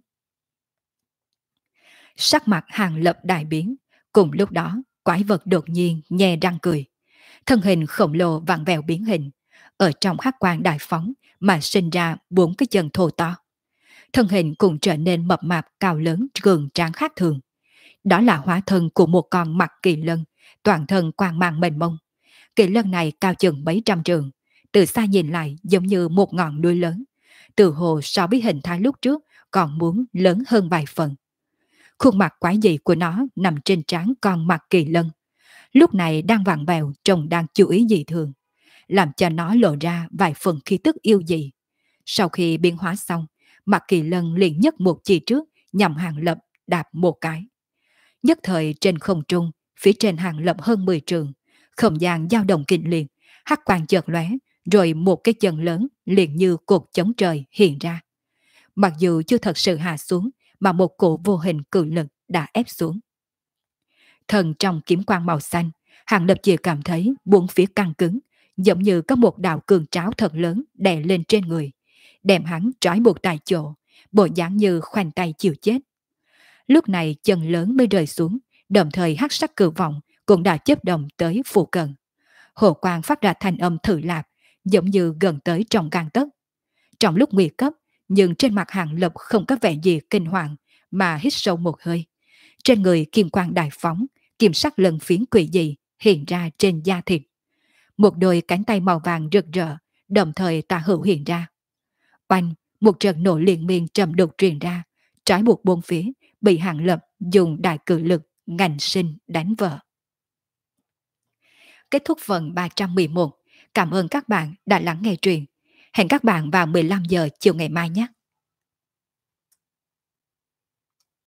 Sắc mặt Hàng Lập đại biến, cùng lúc đó quái vật đột nhiên nhe răng cười. Thân hình khổng lồ vặn vẹo biến hình, ở trong hắc quang đại phóng mà sinh ra bốn cái chân thô to. Thân hình cũng trở nên mập mạp cao lớn cường tráng khác thường. Đó là hóa thân của một con mặt kỳ lân, toàn thân quang mang mênh mông. Kỳ lân này cao chừng mấy trăm trượng, từ xa nhìn lại giống như một ngọn núi lớn, từ hồ so với hình thái lúc trước còn muốn lớn hơn vài phần. Khuôn mặt quái dị của nó nằm trên trán con mặt kỳ lân, lúc này đang vặn vẹo trông đang chú ý dị thường, làm cho nó lộ ra vài phần khí tức yêu dị. Sau khi biến hóa xong, mặt kỳ lân liền nhấc một chỉ trước nhằm Hàng Lập đạp một cái. Nhất thời trên không trung, phía trên Hàng Lập hơn 10 trường, không gian dao động kịch liệt, hắc quang chợt lóe, rồi một cái chân lớn liền như cột chống trời hiện ra. Mặc dù chưa thật sự hạ xuống, mà một cổ vô hình cự lực đã ép xuống. Thần trong kiếm quang màu xanh, Hàng Lập chỉ cảm thấy bốn phía căng cứng, giống như có một đạo cường tráo thật lớn đè lên trên người, đem hắn trói buộc tại chỗ, bộ dáng như khoanh tay chịu chết. Lúc này chân lớn mới rơi xuống, đồng thời hắc sắc cự vọng cũng đã chớp động tới phụ cận. Hồ quang phát ra thanh âm thử lạp, giống như gần tới trong gang tấc. Trong lúc nguy cấp, nhưng trên mặt Hàng Lập không có vẻ gì kinh hoàng, mà hít sâu một hơi. Trên người kim quang đại phóng, kim sắc lần phiến quỷ dị hiện ra trên da thịt. Một đôi cánh tay màu vàng rực rỡ, đồng thời tà hữu hiện ra. Oanh, một trận nổ liền miên trầm đục truyền ra, trái buộc bốn phía, bị Hàng Lập dùng đại cự lực ngành sinh đánh vỡ. Kết thúc phần 311. Cảm ơn các bạn đã lắng nghe truyện. Hẹn các bạn vào 15 giờ chiều ngày mai nhé.